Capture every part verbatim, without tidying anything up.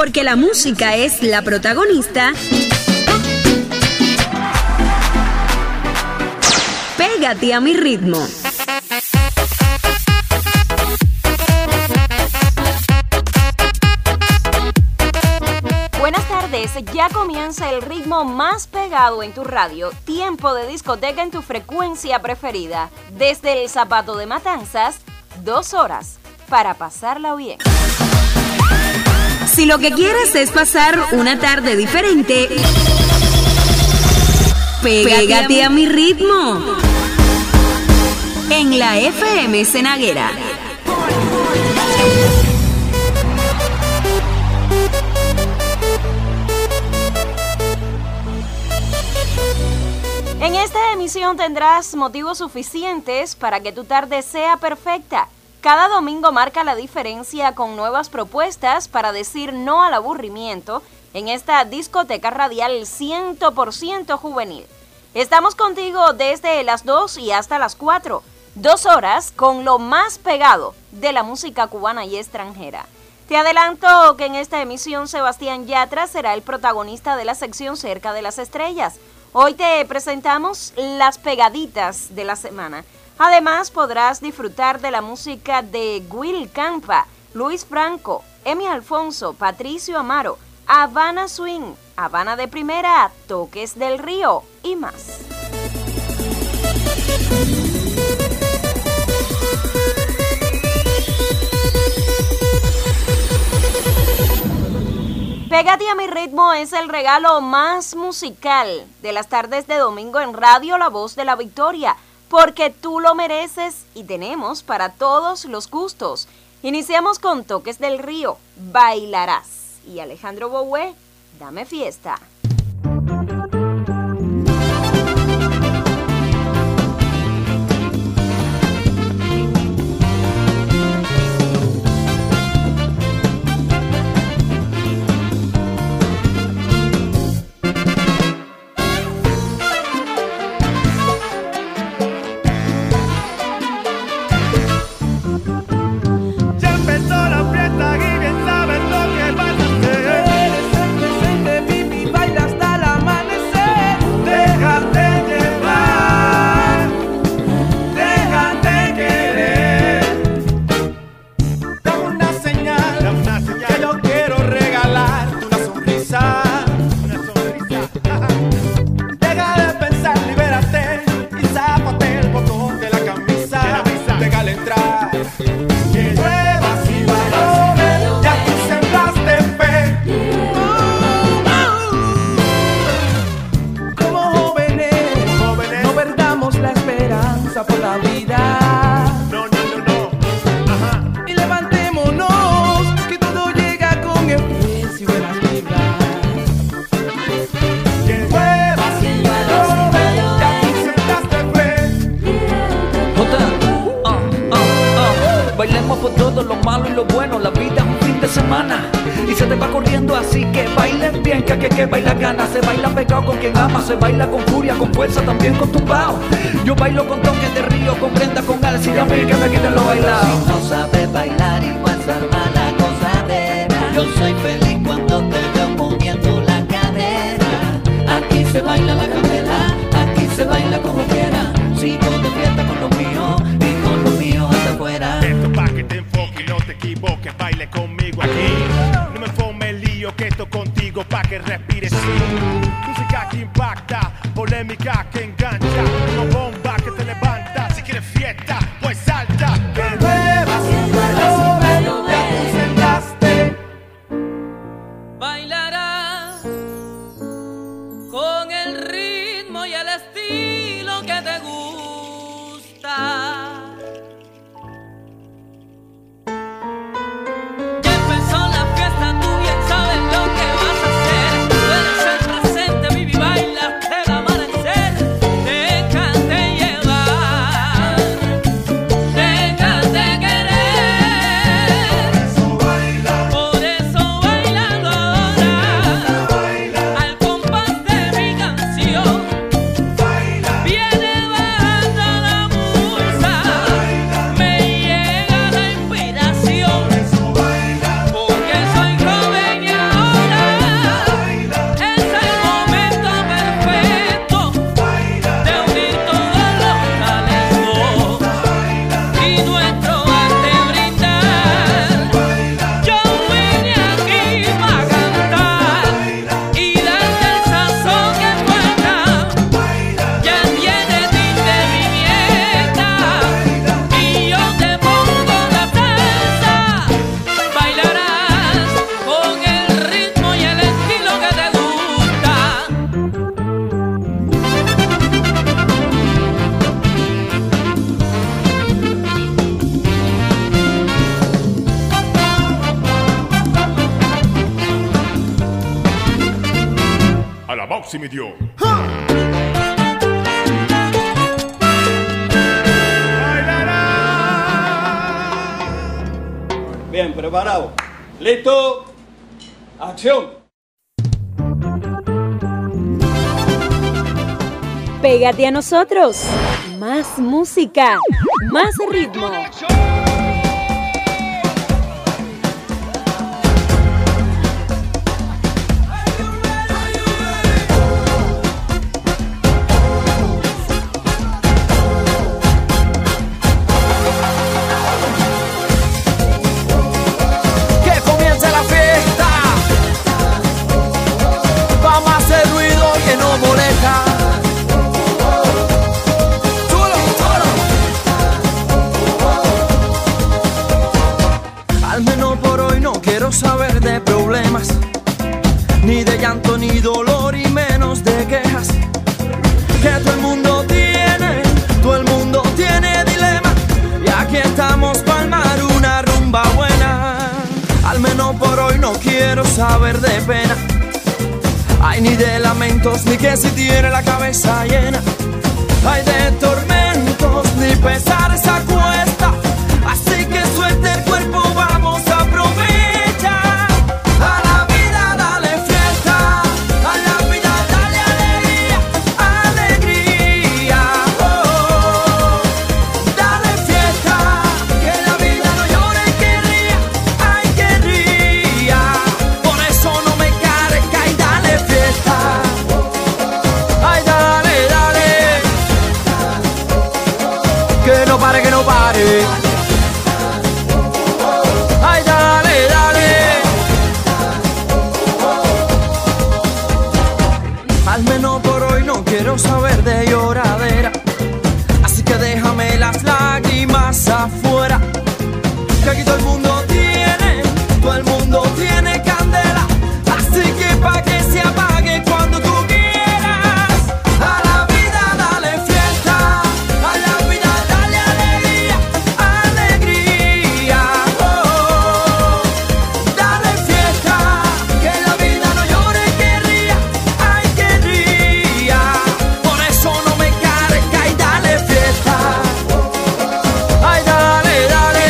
Porque la música es la protagonista. Pégate a mi ritmo. Buenas tardes, ya comienza el ritmo más pegado en tu radio, tiempo de discoteca en tu frecuencia preferida. Desde el Zapato de Matanzas, dos horas para pasarla bien. Si lo que quieres es pasar una tarde diferente, pégate, pégate a mi ritmo. En la F M Cenaguera. En esta emisión tendrás motivos suficientes para que tu tarde sea perfecta. Cada domingo marca la diferencia con nuevas propuestas para decir no al aburrimiento en esta discoteca radial cien por ciento juvenil. Estamos contigo desde las dos y hasta las cuatro. Dos horas con lo más pegado de la música cubana y extranjera. Te adelanto que en esta emisión Sebastián Yatra será el protagonista de la sección Cerca de las Estrellas. Hoy te presentamos las pegaditas de la semana. Además podrás disfrutar de la música de Will Campa, Luis Franco, Emi Alfonso, Patricio Amaro, Habana Swing, Habana de Primera, Toques del Río y más. Pégate a mi ritmo es el regalo más musical de las tardes de domingo en Radio La Voz de la Victoria, porque tú lo mereces y tenemos para todos los gustos. Iniciamos con Toques del Río, Bailarás, y Alejandro Boué, Dame Fiesta. Se baila con furia, con fuerza, también con tumbao. Yo bailo con toques de río, con Brenda, con Alex y a mí que me quiten lo bailado. Si no sabes bailar, igual se arma la gozadera. Yo soy feliz cuando te veo moviendo la cadera. Aquí se baila la candela, aquí se baila como quiera. Sigo de fiesta con lo mío y con lo mío hasta afuera. Esto pa' que te enfoques y no te equivoques, baile conmigo aquí. No me forme el lío, que esto contigo pa' que respires. Música que impacta, polémica que engancha, una bomba que te levanta. Si quieres fiesta, pues salta. Que nuevas, ya tú sentaste. Bailarás con el ritmo y el estilo que te gusta. Que Foxy mi Dios. Bien, preparado. Listo. Acción. Pégate a nosotros. Más música, más ritmo. Saber de problemas, ni de llanto, ni dolor, y menos de quejas. Que todo el mundo tiene, todo el mundo tiene dilema, y aquí estamos para armar una rumba buena. Al menos por hoy no quiero saber de pena, ay, ni de lamentos, ni que si tiene la cabeza llena. Ay, de tormentos, ni pesares a cuesta, así que suelte el cuerpo, vamos a aprovechar. Ay, dale, dale. Al menos por hoy no quiero saber de lloradera, así que déjame las lágrimas afuera. Que aquí todo el mundo tiene, todo el mundo tiene candela, así que pa' que se apague cuando tú quieras. A la vida dale fiesta, a la vida dale alegría, alegría, oh. Dale fiesta, que la vida no llore, que ría, ay, que ría. Por eso no me carga y dale fiesta. Ay, dale, dale.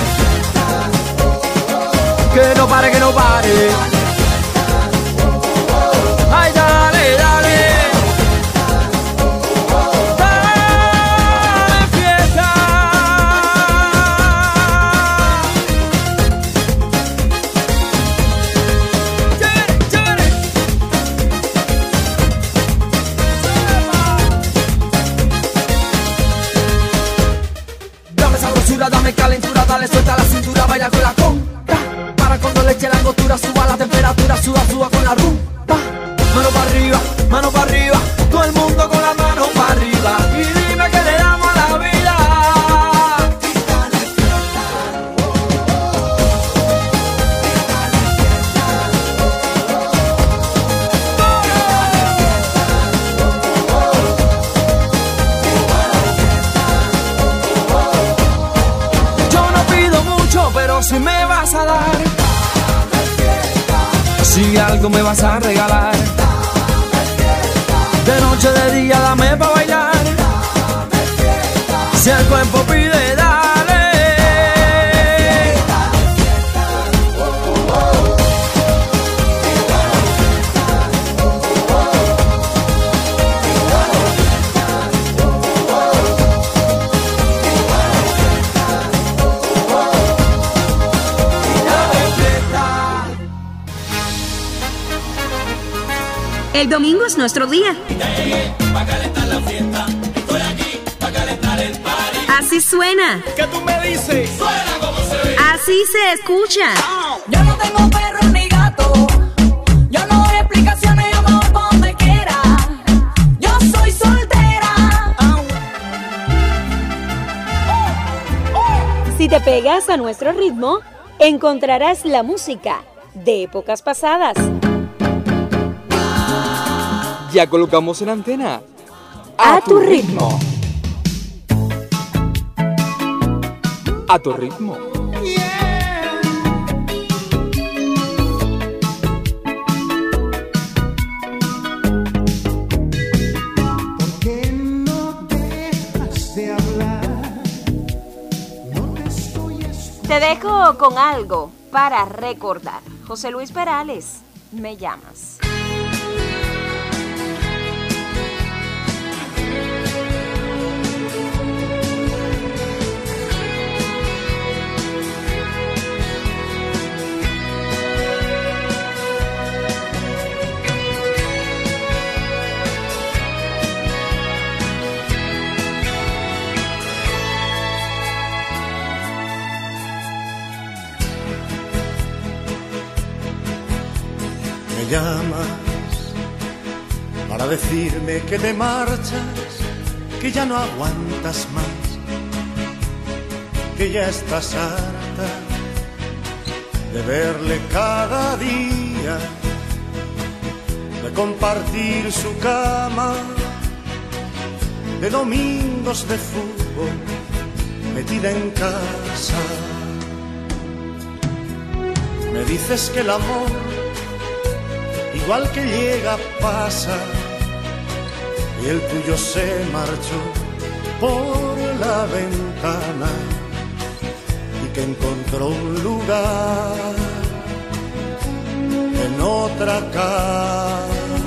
Que no pare, que no pare. Ay, dale, dale. Dale fiesta. Chévere, chévere. Dame sabrosura, dame calentura, dale suelta la cintura, baila con la conga. Para cuando le eche la angostura, suba la temperatura, suda, suba con la rumba. Mano para arriba, mano para arriba, todo el mundo con la mano para arriba. Y dime que le damos a la vida. Yo no pido mucho, pero si me vas a dar, si algo me vas a regalar, de noche, de día, dame pa' bailar. Si el cuerpo pide, dale. El domingo es nuestro día. Así suena. ¿Qué tú me dices? Así se escucha. Yo no tengo perro ni gato. Yo no doy explicaciones, yo me voy pa' donde quiera. Yo soy soltera. Si te pegas a nuestro ritmo, encontrarás la música de épocas pasadas. Ya colocamos en antena. A, a tu ritmo. A tu ritmo. Te dejo con algo para recordar. José Luis Perales, Me llamas. Me llamas para decirme que te marchas, que ya no aguantas más, que ya estás harta de verle cada día, de compartir su cama, de domingos de fútbol metida en casa. Me dices que el amor, igual que llega, pasa, y el tuyo se marchó por la ventana y que encontró un lugar en otra cama.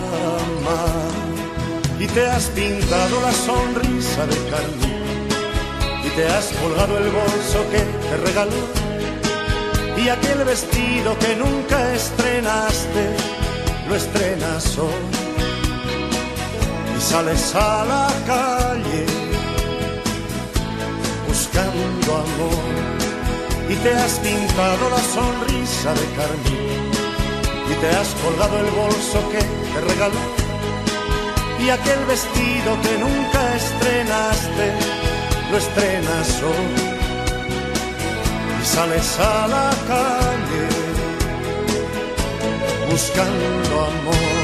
Y te has pintado la sonrisa de carmín y te has colgado el bolso que te regaló y aquel vestido que nunca estrenaste lo estrenas hoy y sales a la calle buscando amor y te has pintado la sonrisa de carmín y te has colgado el bolso que te regaló y aquel vestido que nunca estrenaste lo estrenas hoy y sales a la calle buscando amor.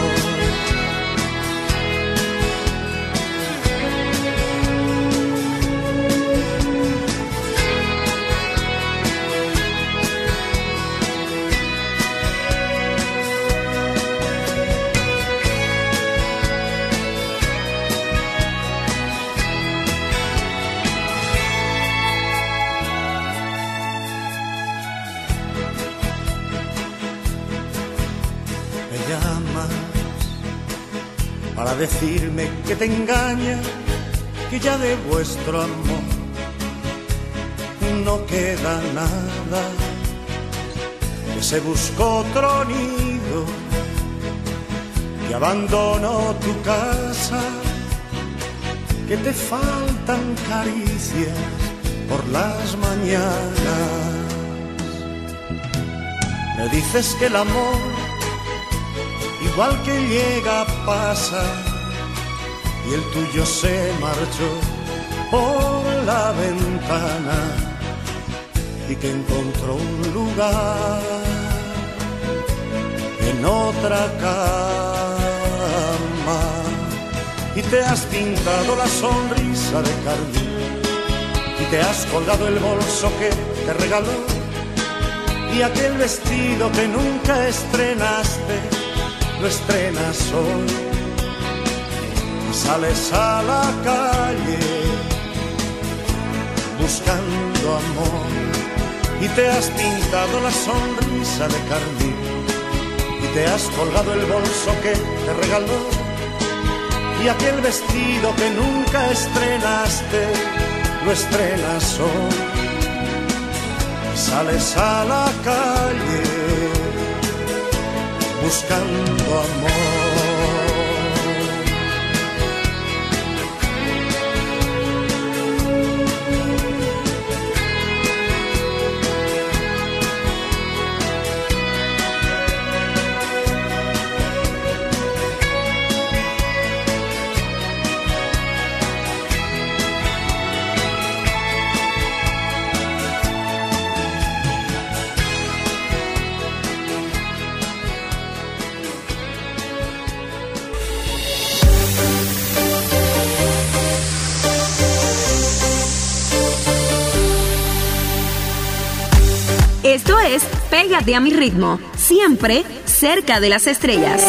Para decirme que te engaña, que ya de vuestro amor no queda nada, que se buscó otro nido, que abandonó tu casa, que te faltan caricias por las mañanas. Me dices que el amor, igual que llega, pasa, y el tuyo se marchó por la ventana y que encontró un lugar en otra cama. Y te has pintado la sonrisa de carmín y te has colgado el bolso que te regaló y aquel vestido que nunca estrenaste lo estrenas hoy y sales a la calle buscando amor y te has pintado la sonrisa de carmín y te has colgado el bolso que te regaló y aquel vestido que nunca estrenaste lo estrenas hoy y sales a la calle buscando amor. Esto es Pégate a mi ritmo, siempre cerca de las estrellas.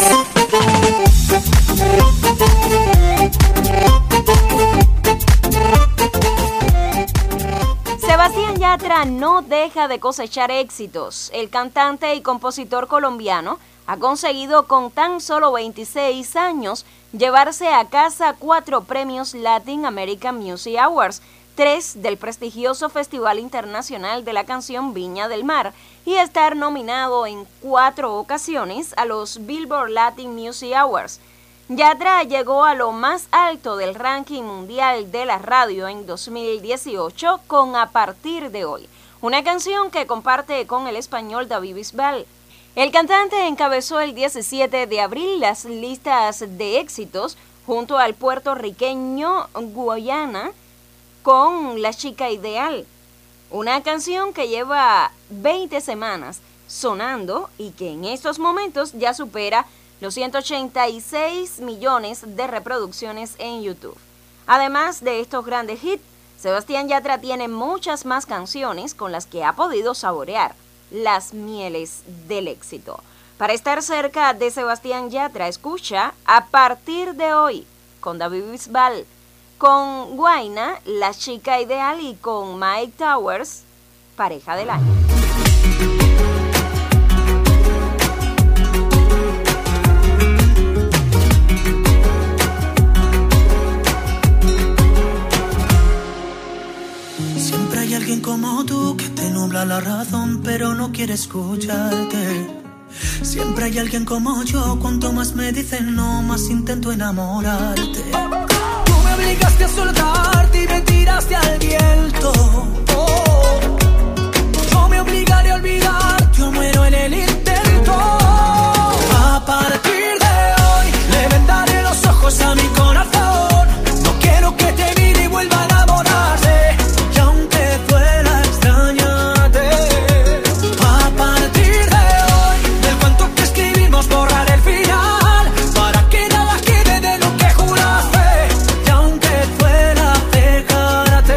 Se Sebastián Yatra no deja de cosechar éxitos. El cantante y compositor colombiano ha conseguido con tan solo veintiséis años llevarse a casa cuatro premios Latin American Music Awards, tres del prestigioso Festival Internacional de la Canción Viña del Mar y estar nominado en cuatro ocasiones a los Billboard Latin Music Awards. Yatra llegó a lo más alto del ranking mundial de la radio en dos mil dieciocho con A Partir de Hoy, una canción que comparte con el español David Bisbal. El cantante encabezó el diecisiete de abril las listas de éxitos junto al puertorriqueño Guayana con La Chica Ideal, una canción que lleva veinte semanas sonando y que en estos momentos ya supera los ciento ochenta y seis millones de reproducciones en YouTube. Además de estos grandes hits, Sebastián Yatra tiene muchas más canciones con las que ha podido saborear las mieles del éxito. Para estar cerca de Sebastián Yatra, escucha A Partir de Hoy con David Bisbal, con Guayna, La Chica Ideal, y con Mike Towers, Pareja del Año. Siempre hay alguien como tú que te nubla la razón, pero no quiere escucharte. Siempre hay alguien como yo, cuanto más me dicen no, más intento enamorarte. Tú me obligaste a soltarte y me tiraste al viento. Oh, yo me obligaré a olvidar, yo muero en el intento. A partir de hoy le vendaré los ojos a mi corazón. No quiero que te mire y vuelva a enamorarse. Y aunque duela extrañarte, a partir de hoy del cuento que escribimos borrar el final, para que nada quede de lo que juraste. Y aunque duela dejarte,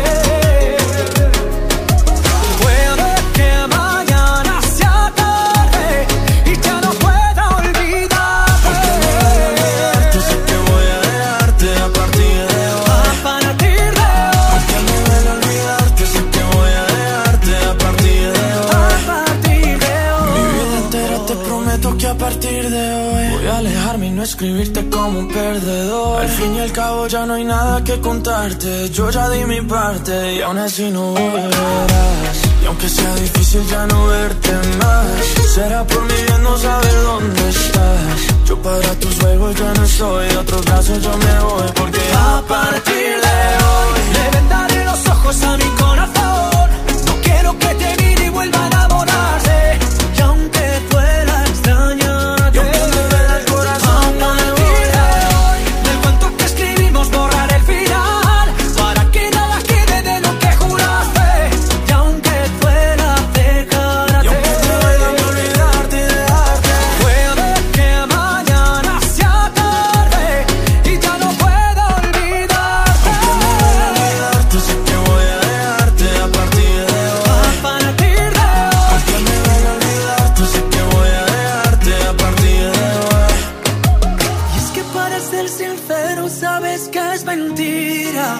puede que mañana sea tarde y ya no pueda olvidarte. Porque sé que voy a dejarte a partir de hoy. A partir de hoy. Porque me duele olvidarte, sé que voy a dejarte a partir de hoy. A partir de hoy. Mi vida entera te prometo que a partir de hoy voy a alejarme y no escribirte como un perdedor. Al fin y al cabo ya no hay nada que contarte. Yo ya di mi parte y aún así no volverás. Y aunque sea difícil ya no verte más, será por mi bien no saber dónde estás. Yo para tus juegos ya no soy, de otros brazos yo me voy. Porque a partir de hoy le vendaré los ojos a mi corazón. No quiero que te mire y vuelva a enamorarse. Y aunque duela extrañarte, y aunque me duela el corazón, a partir de hoy del cuento que escribimos borrar el final, para que nada quede de lo que juraste. Y aunque duela dejarte, y aunque duela olvidarte y dejarte, puede que mañana sea tarde y ya no pueda olvidarte. Aunque me duela olvidarte, sé que voy a dejarte a partir de hoy. A partir de hoy. Aunque me duela olvidarte, sé que voy a dejarte a partir de hoy. Y es que para ser sincero sabes que es mentira.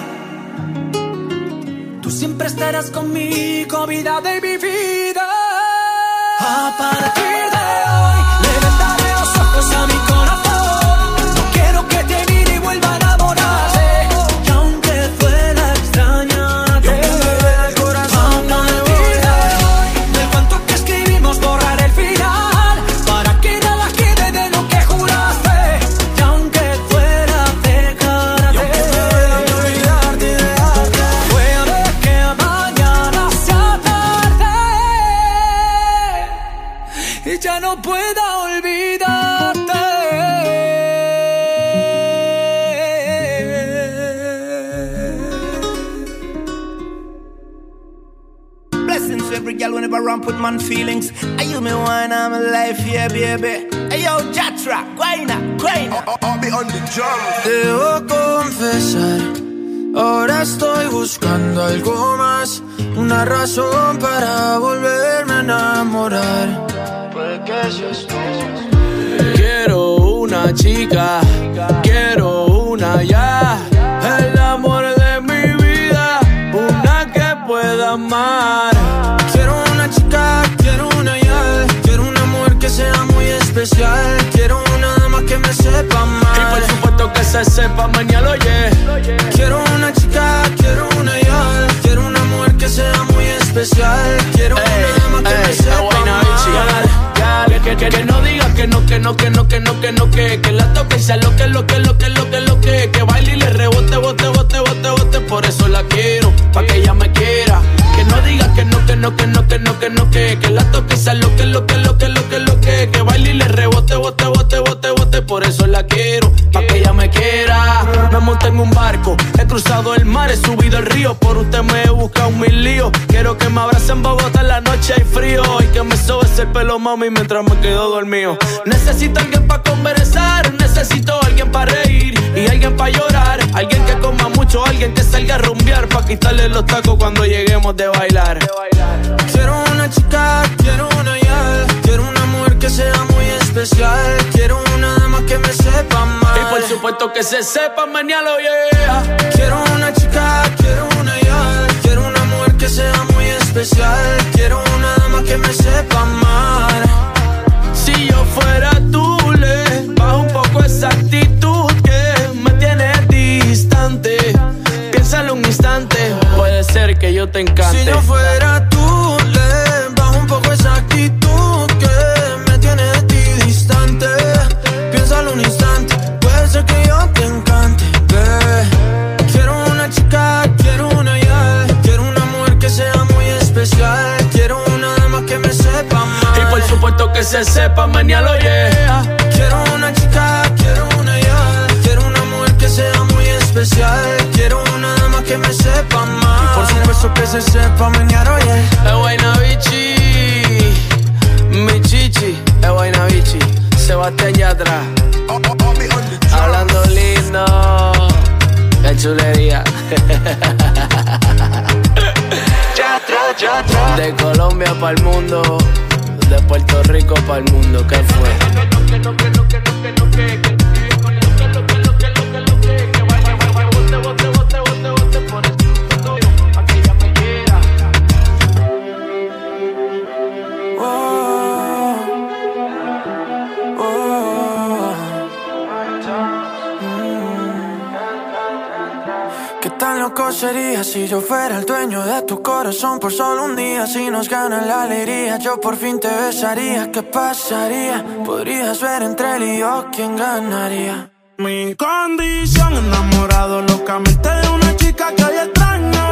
Tú siempre estarás conmigo, vida de mi vida. A partir de hoy le vendaré los ojos a mi corazón. No quiero que te mire y vuelva a enamorarse. Y aunque duela extrañarte, y aunque me duela el corazón, a partir de hoy del cuento que escribimos borrar el final, para que nada quede de lo que juraste. Y aunque duela dejarte, y aunque me duela olvidarte y dejarte, puede que mañana sea tarde y ya no pueda olvidarte. Blessings to every girl whenever I ramp with man feelings. Are you me wine, I'm alive, yeah, baby. Hey yo, Yatra, Guayna, Guayna. I'll be on the drum. Debo confesar, ahora estoy buscando algo más, una razón para volverme a enamorar. Puede que seas tú. Quiero una chica, quiero una ya, el amor de mi vida, una que pueda amar. se sepa, mañana oye. Quiero una chica, quiero una yal, quiero una mujer que sea muy especial. Quiero ey, una dama que ey, me sepa amar. Que, que, que, que no diga que no, que no, que no, que no, que no, que que la toque sea lo que, lo que, lo que, lo que, lo que que baile y le rebote, bote, bote, bote, bote. Por eso la quiero, pa' que ella me quiera. Que no diga que no, que no, que no, que no, que no, que que la toque sea lo que, lo que, lo que, lo que, lo que que baile y le rebote, bote, bote, bote, bote. Por eso la quiero, pa' que ella me quiera. Me monté en un barco, he cruzado el mar, he subido el río. Por usted me he buscado mil líos. Quiero que me abrace en Bogotá en la noche hay frío. Y que me sobe ese pelo, mami, mientras me quedo dormido. Necesito alguien pa' conversar, necesito alguien pa' reír y alguien pa' llorar. Alguien que coma mucho, alguien que salga a rumbear, pa' quitarle los tacos cuando lleguemos de bailar. Quiero una chica, quiero una yal, quiero una mujer que sea muy especial. Quiero una dama que me sepa amar. Y por supuesto que se sepa, mañana yeah. Quiero una chica, quiero una yal, quiero una mujer que sea muy especial. Quiero una dama que me sepa amar. Si yo fuera tú, le bajo un poco esa actitud que me tiene distante. Piénsalo un instante, puede ser que yo te encante. Si yo fuera tú, le bajo un poco esa actitud que me tiene de ti distante. Piénsalo un instante, puede ser que yo te encante, babe. Quiero una chica, quiero una yal, quiero una mujer que sea muy especial. Quiero una dama que me sepa amar. Y por supuesto que se sepa, mañana yeah. Quiero una chica, quiero una yal, quiero una mujer que sea muy especial. Quiero una dama que me sepa amar. Y por supuesto que se sepa, mañana yeah. Es Guaynabichi, mi chichi, es Guaynabichi, Sebastián Yatra, hablando lindo, qué chulería. De Colombia pa'l mundo, de Puerto Rico pa'l mundo, ¿qué fue? Tan loco sería si yo fuera el dueño de tu corazón por solo un día. Si nos gana la alegría, yo por fin te besaría. ¿Qué pasaría? Podrías ver entre él y yo quién ganaría. Mi condición, enamorado locamente de una chica que hoy extraño.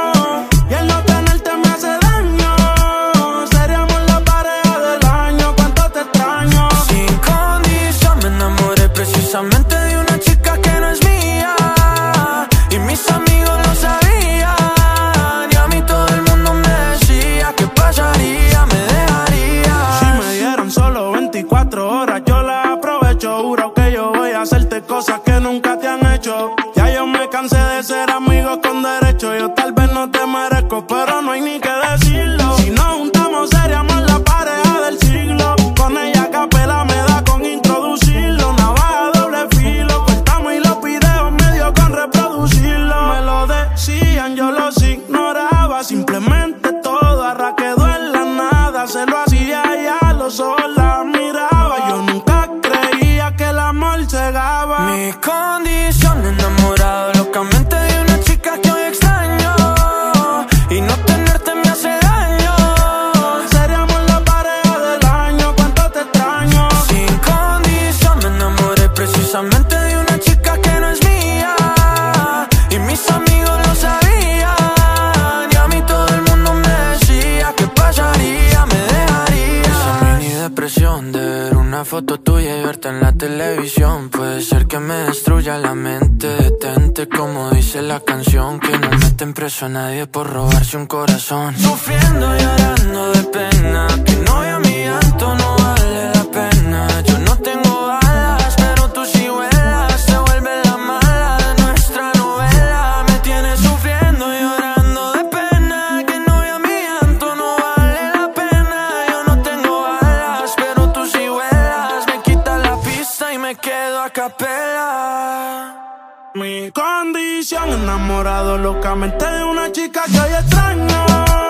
Y el no tenerte me hace daño. Seríamos la pareja del año, cuánto te extraño. Sin condición me enamoré precisamente de una chica que no es mía. Y mis amigos lo sabían, y a mí todo el mundo me decía ¿qué pasaría? Me dejaría. Si me dieran solo veinticuatro horas, yo las aprovecho. Juro que yo voy a hacerte cosas que nunca te han hecho. Ya yo me cansé de ser amigos con derecho. Yo tal vez no te merezco, pero no hay ni que decirlo. Si nos juntamos seríamos la pareja del siglo. Con ella a capela me da con introducirlo. Navaja doble filo, cortamos y los videos medio con reproducirlo. Me lo decían, yo los ignoraba. Simplemente todo arra quedó en la nada. Se lo hacía y a los ojos la miraba. Yo nunca creía que el amor cegaba. Mi condición, enamorado locamente de una chica que hoy extraño. Y no tenerte me hace daño. Seríamos la pareja del año, cuánto te extraño. Sin condición me enamoré precisamente de una chica que no es mía. Y mis amigos lo sabían, y a mí todo el mundo me decía ¿qué pasaría? Me dejaría. Esa mini depresión de ver una foto tuya y verte en la televisión puede ser que me destruya la mente. Detente como dice la canción, que no meten preso a nadie por robarse un corazón. Sufriendo y llorando de pena, que no vea mi llanto, no vale la pena. Yo no tengo alas, pero tú sí vuelas. Se vuelve la mala de nuestra novela. Me tienes sufriendo y llorando de pena, que no vea mi llanto, no vale la pena. Yo no tengo alas, pero tú sí vuelas. Me quita la pista y me quedo a capela. Mi condición, enamorado locamente de una chica que hoy extraño.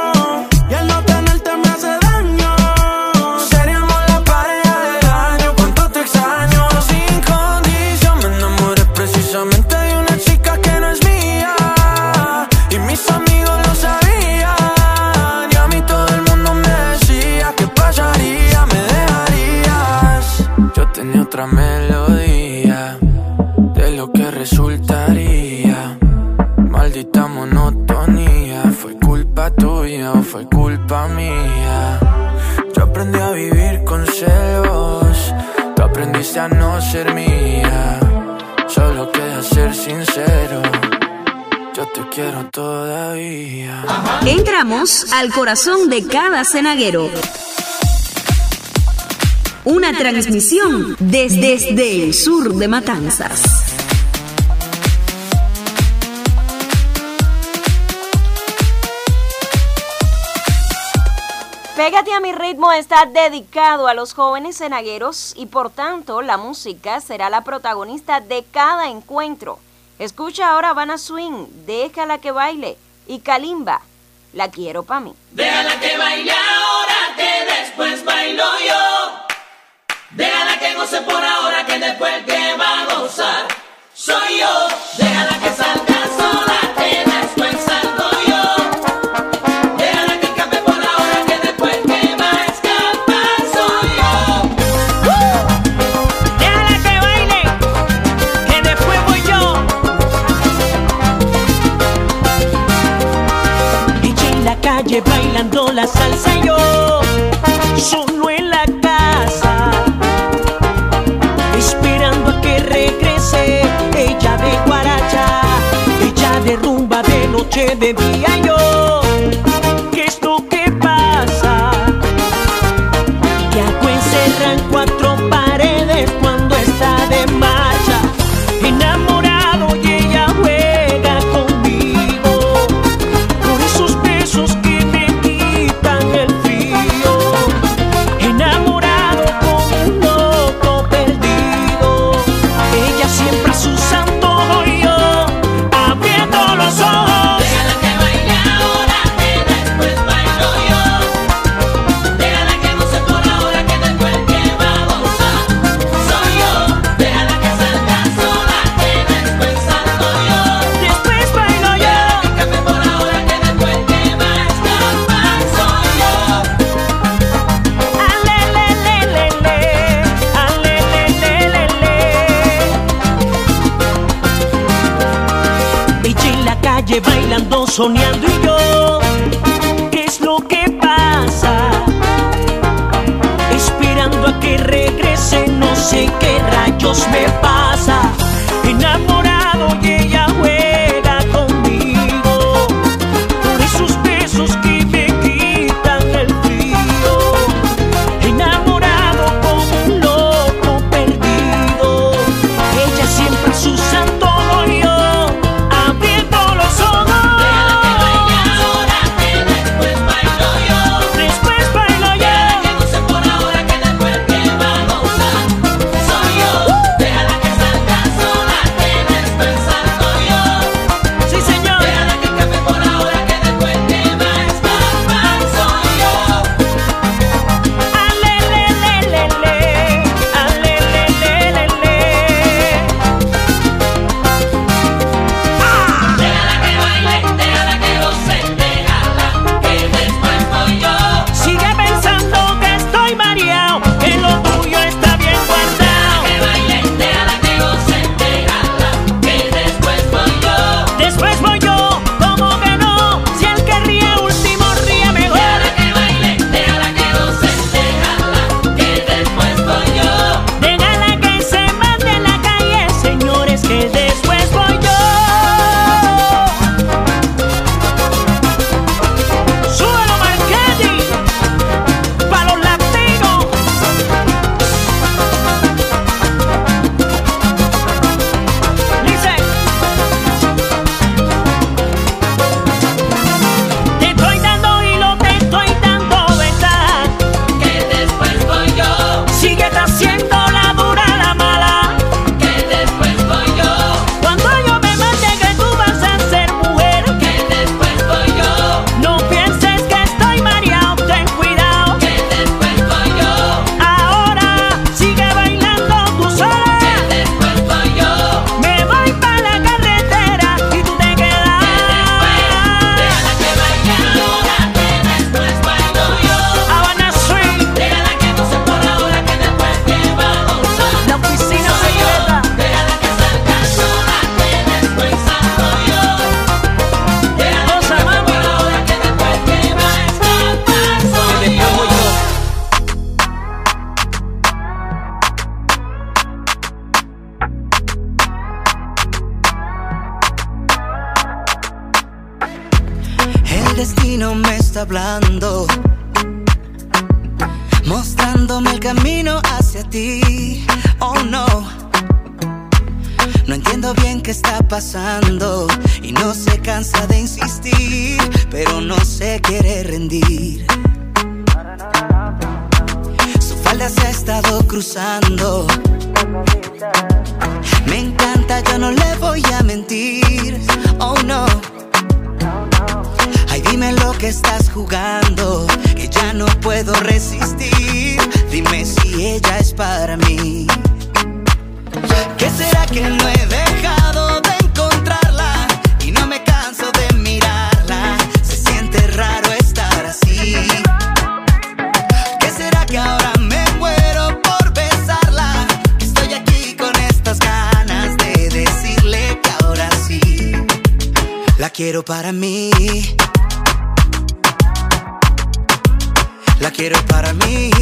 Y el no tenerte me hace daño. Seríamos la pareja del año, cuánto te extraño. Sin condición me enamoré precisamente otra melodía de lo que resultaría. Maldita monotonía, ¿fue culpa tuya o fue culpa mía? Yo aprendí a vivir con celos, tú aprendiste a no ser mía. Solo queda ser sincero, yo te quiero todavía. Entramos al corazón de cada cenaguero. Una transmisión desde, desde el sur de Matanzas. Pégate a mi ritmo está dedicado a los jóvenes cenagueros y por tanto la música será la protagonista de cada encuentro. Escucha ahora Habana Swing, Déjala que baile, y Kalimba, La quiero pa' mí. Déjala que baile ahora, que después bailo yo. Déjala que goce por ahora, que después el que va a gozar soy yo. Déjala que salga sola, que después salgo yo. Déjala que escape por ahora, que después el que va a escapar soy yo. ¡Uh! Déjala que baile, que después voy yo. Ella en la calle bailando la salsa y yo solo en la casa, esperando a que regrese ella de guaracha, ella de rumba, de noche de día. Yo, ¿qué es lo que pasa? ¿Qué hago encerrada en cuatro paredes cuando está de marcha? Enamorado y ella juega conmigo con esos besos que me quitan el frío. Enamorado como un loco perdido, ella siempre a su santo y yo abriendo los ojos. Déjala que baile ahora, que después bailo yo. Déjala que goce por ahora, que después el que va a gozar soy yo. Déjala que salga sola, que después salgo yo. Después bailo yo. Déjala que escape por ahora, que después el que va a escapar soy yo. Alelelelele, alelelelele. Ella en la calle bailando, soñando y yo, ¿qué es lo que pasa? Esperando a que regrese, no sé qué rayos me pasa. Enamorado y ella juega conmigo por esos besos que me quitan el frío. Enamorado como un loco perdido, ella siempre a su santo y yo abriendo los ojos. Déjala que baile ahora, que después bailo yo. Después bailo yo. Déjala que goce por ahora, que después el que va a gozar soy yo. Déjala que destino me está hablando, mostrándome el camino hacia ti. Oh no, no entiendo bien qué está pasando y no se cansa de insistir, pero no se quiere rendir. Su falda se ha estado cruzando, me encanta, yo no le voy a mentir. Oh no, ay dime lo que estás jugando, que ya no puedo resistir. Dime si ella es para mí. ¿Qué será que no he dejado de encontrarla y no me canso de mirarla? Se siente raro estar así. ¿Qué será que ahora me muero por besarla? Estoy aquí con estas ganas de decirle que ahora sí la quiero para mí. La quiero para mí.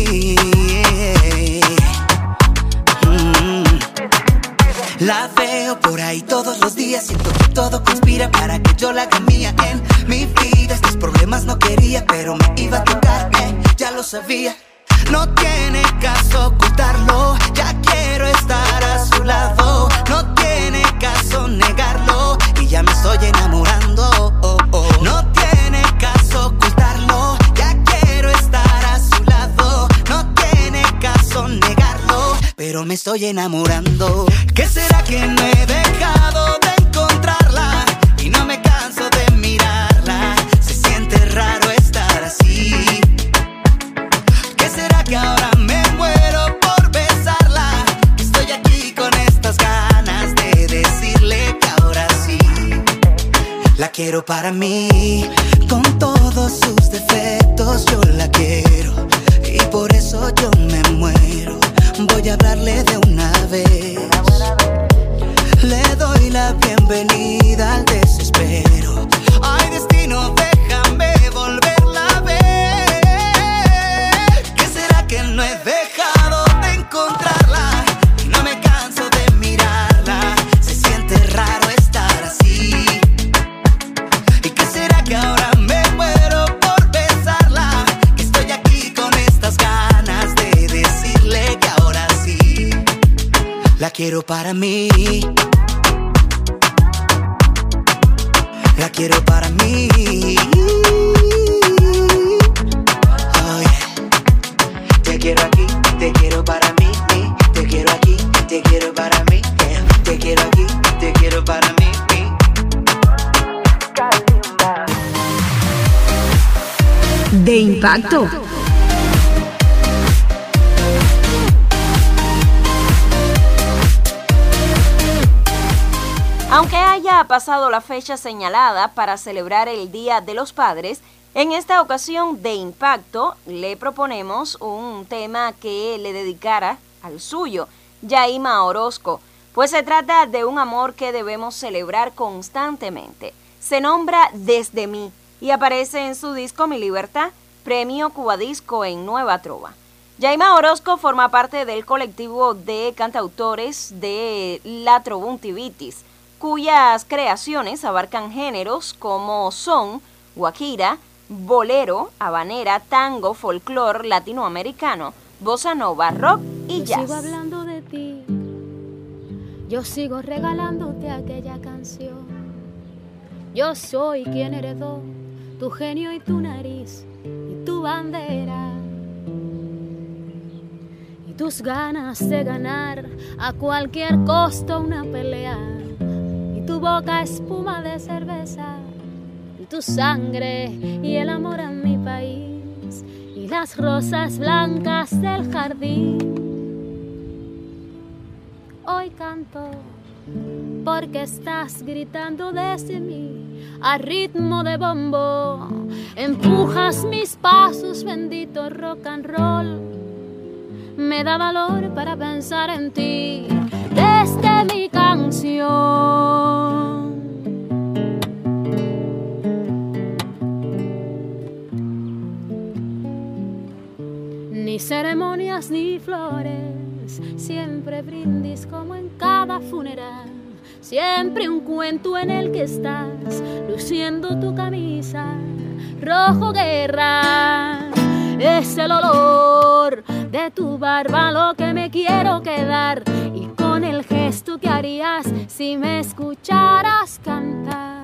Mm. La veo por ahí todos los días, siento que todo conspira para que yo la haga mía en mi vida. Estos problemas no quería, pero me iba a tocar, eh, ya lo sabía. No tiene caso ocultarlo, ya quiero estar a su lado. No tiene caso negarlo, y ya me estoy enamorando. Oh, oh. No tiene caso ocultarlo, ya quiero estar a su lado. No tiene caso negarlo, pero me estoy enamorando. ¿Qué será que no he dejado de encontrarla y no me canso de mirarla? Se siente raro estar así. ¿Qué será que ahora me muero por besarla? Estoy aquí con estas ganas de decirle que ahora sí la quiero para mí. Con todos sus defectos yo la quiero y por eso yo me muero. Voy a hablarle de una vez. Le doy la bienvenida al desespero. Ay, destino, déjame volverla a ver. ¿Qué será que no he dejado de encontrarla y no me canso de mirarla? Se siente raro estar así. ¿Y qué será que ahora me muero por besarla? Que estoy aquí con estas ganas de decirle que ahora sí la quiero para mí. La quiero para mí. Oh, yeah. Te quiero aquí, te quiero para mí. Te quiero aquí, te quiero para mí. Yeah. Te quiero aquí, te quiero para mí. De impacto. Aunque haya pasado la fecha señalada para celebrar el Día de los Padres, en esta ocasión de Impacto le proponemos un tema que le dedicara al suyo, Yaima Orozco, pues se trata de un amor que debemos celebrar constantemente. Se nombra Desde mí y aparece en su disco Mi Libertad, premio Cubadisco en Nueva Trova. Yaima Orozco forma parte del colectivo de cantautores de La Trobuntivitis, cuyas creaciones abarcan géneros como son, guajira, bolero, habanera, tango, folclor latinoamericano, bossa nova, rock y jazz. Yo sigo hablando de ti, yo sigo regalándote aquella canción. Yo soy quien heredó tu genio y tu nariz y tu bandera y tus ganas de ganar a cualquier costo una pelea. Tu boca espuma de cerveza y tu sangre y el amor a mi país y las rosas blancas del jardín. Hoy canto porque estás gritando desde mí a ritmo de bombo. Empujas mis pasos, bendito rock and roll. Me da valor para pensar en ti desde mi canción. Ni ceremonias ni flores, siempre brindis como en cada funeral. Siempre un cuento en el que estás luciendo tu camisa rojo guerra. Es el olor de tu barba lo que me quiero quedar, y con el gesto que harías si me escucharas cantar.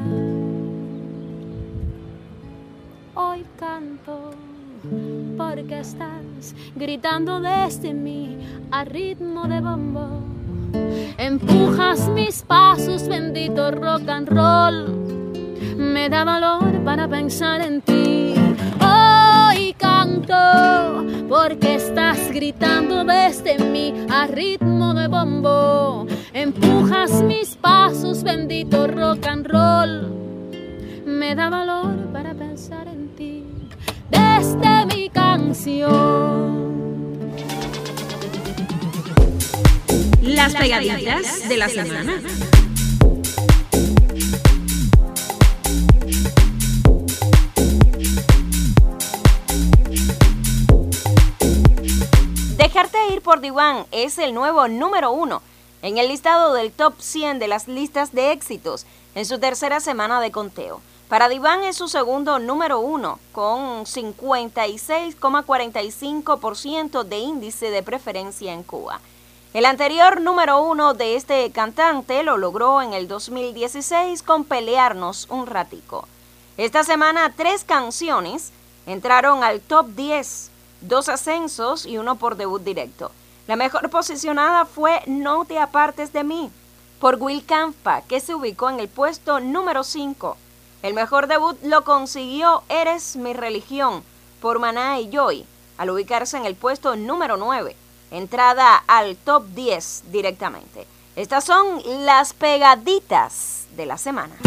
Hoy canto porque estás gritando desde mí a ritmo de bombo. Empujas mis pasos, bendito rock and roll. Me da valor para pensar en ti. Hoy canto porque estás gritando desde mí a ritmo de bombo. Empujas mis pasos, bendito rock and roll. Me da valor para pensar en ti desde mi canción. Las pegaditas de la semana. Dejarte ir por Diván es el nuevo número uno en el listado del top cien de las listas de éxitos en su tercera semana de conteo. Para Diván es su segundo número uno, con cincuenta y seis coma cuarenta y cinco por ciento de índice de preferencia en Cuba. El anterior número uno de este cantante lo logró en el dos mil dieciséis con Pelearnos un ratico. Esta semana tres canciones entraron al top diez, dos ascensos y uno por debut directo. La mejor posicionada fue No te apartes de mí, por Will Campa, que se ubicó en el puesto número cinco. El mejor debut lo consiguió Eres mi religión, por Maná y Joy, al ubicarse en el puesto número nueve. Entrada al top diez directamente. Estas son las pegaditas de la semana.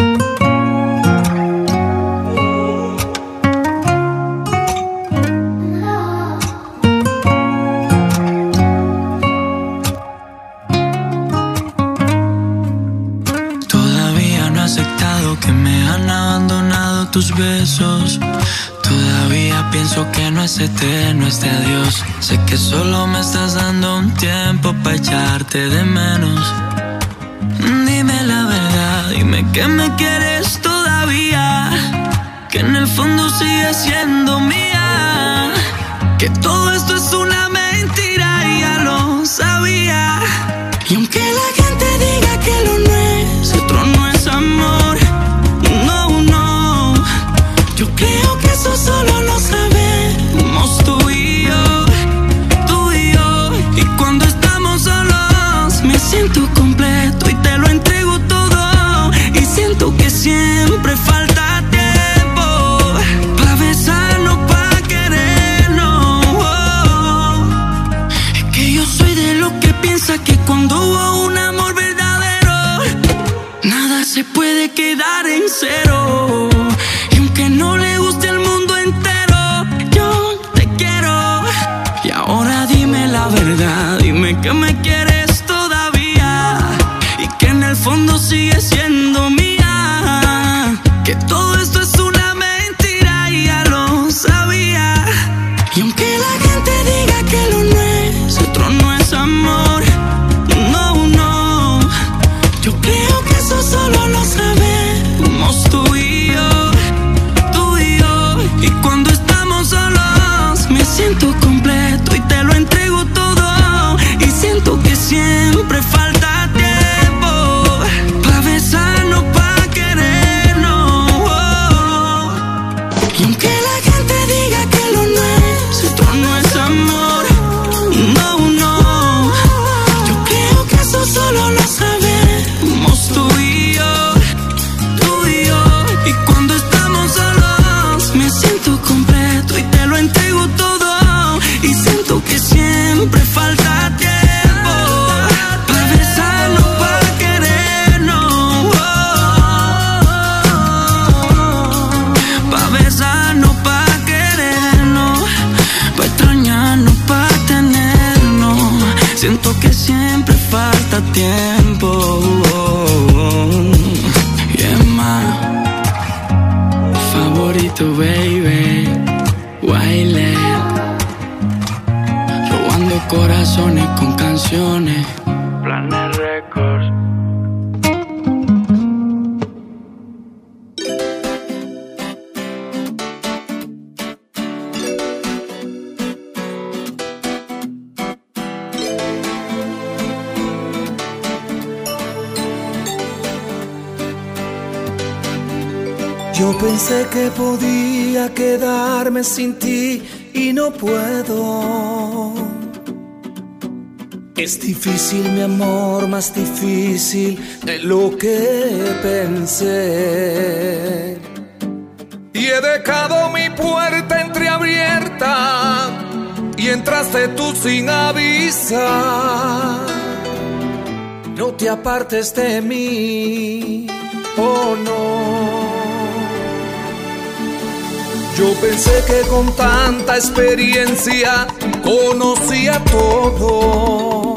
Todavía no he aceptado que me han abandonado tus besos. Todavía pienso que no es eterno este adiós. Sé que solo me estás dando un tiempo para echarte de menos. Dime la verdad, dime que me quieres todavía, que en el fondo sigues siendo mía, que todo esto es una mentira y ya lo sabía. Y aunque la gente diga que lo nuestro no es amor, no, no, yo creo que eso solo lo sabemos tú y yo, tú y yo. Y cuando estamos solos me siento completo y te lo entrego todo. Y siento que siempre falta tiempo para besarnos, para querernos. Oh, es que yo soy de los que piensa que cuando hubo un amor verdadero nada se puede quedar en cero. Y aunque no le guste el mundo entero, yo te quiero. Y ahora dime la verdad, dime que me quieres todavía y que en el fondo sigues siendo mía, que todo esto es una mentira y ya lo sabía. Y aunque la gente diga que lo nuestro no es amor, no, no, yo creo que eso solo lo sabemos tú y yo, tú y yo. Y cuando estamos solos me siento completo y te lo entrego todo. Y siento que siempre falta tiempo para besarnos, para querernos. Oh, y aunque la gente diga que lo nuestro no es amor, no, no, yo creo que eso solo lo sabemos tú y yo, tú y yo. Y cuando estamos solos me siento completo y te lo entrego todo. Y siento que siempre falta tiempo para besarnos, para querernos. Para besarnos, para querernos, para extrañarnos, para tenernos. Siento que siempre falta tiempo. Y es más, favorito, baby, Wiley, robando corazones con canciones. Planet Records. Yo pensé que podía quedarme sin ti y no puedo. Es difícil, mi amor, más difícil de lo que pensé. Y he dejado mi puerta entreabierta y entraste tú sin avisar. No te apartes de mí, oh no. Yo pensé que con tanta experiencia conocía todo.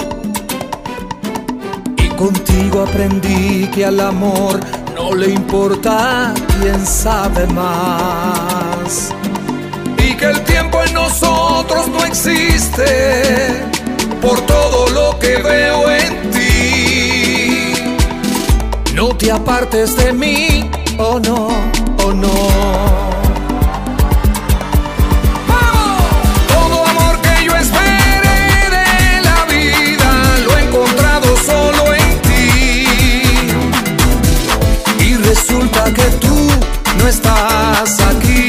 Y contigo aprendí que al amor no le importa quién sabe más. Y que el tiempo en nosotros no existe por todo lo que veo en ti. No te apartes de mí, oh no, oh no. Resulta que tú no estás aquí.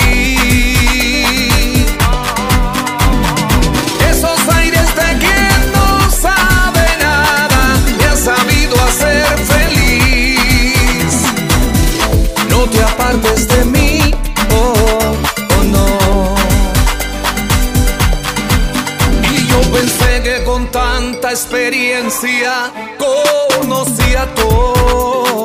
Esos aires de quien no sabe nada me han sabido hacer feliz. No te apartes de mí, oh, oh no. Y yo pensé que con tanta experiencia conocía todo.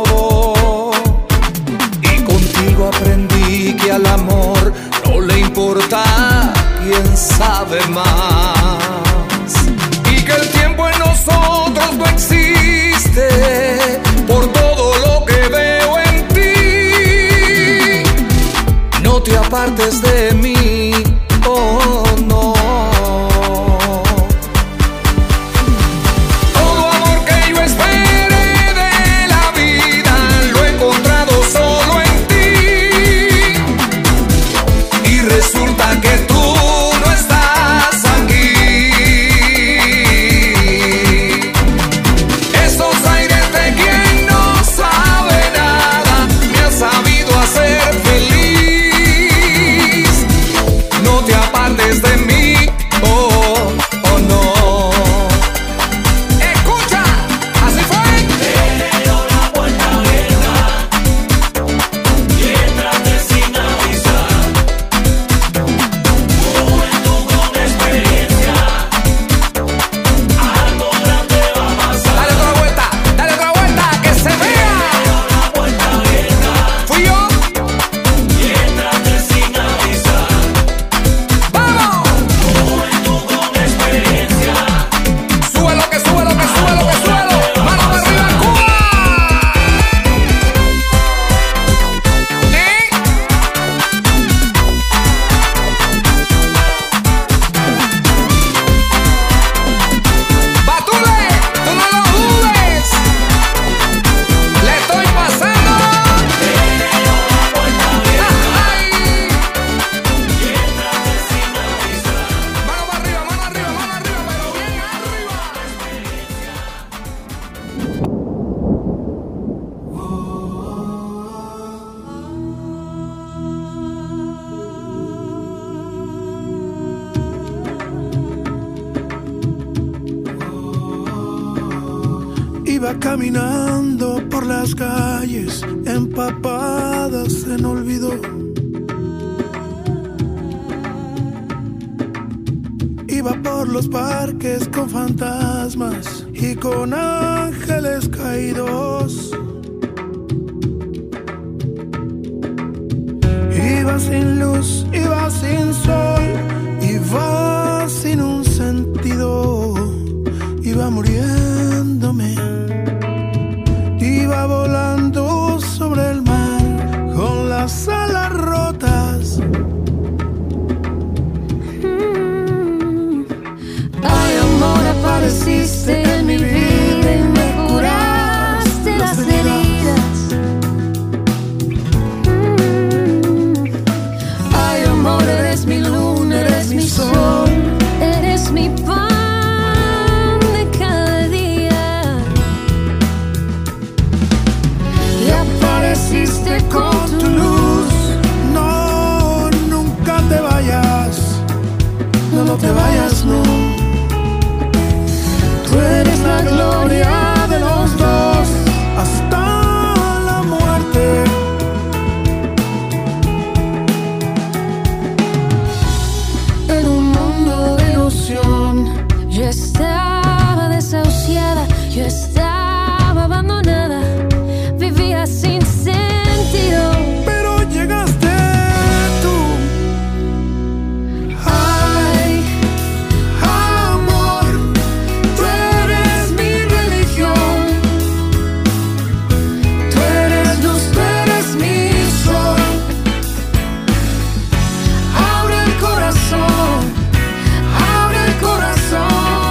Aprendí que al amor no le importa quién sabe más. Y que el tiempo en nosotros no existe por todo lo que veo en ti. No te apartes de mí, oh no. Iba caminando por las calles empapadas en olvido. Iba por los parques con fantasmas y con ángeles caídos. Iba sin luz, iba sin sol, iba sin un sentido. Iba muriéndome. Iba volando sobre el mar con las alas rotas. Mm. Ay, amor, apareciste en mi vida y me curaste las heridas. Mm. Ay, amor, eres mi luna, eres mi sol, eres mi pan. Apareciste con tu luz Yo estaba desahuciada, yo estaba abandonada, vivía sin sentido. Pero llegaste tú. Ay, amor, tú eres mi religión. Tú eres luz, tú eres mi sol. Abre el corazón, abre el corazón.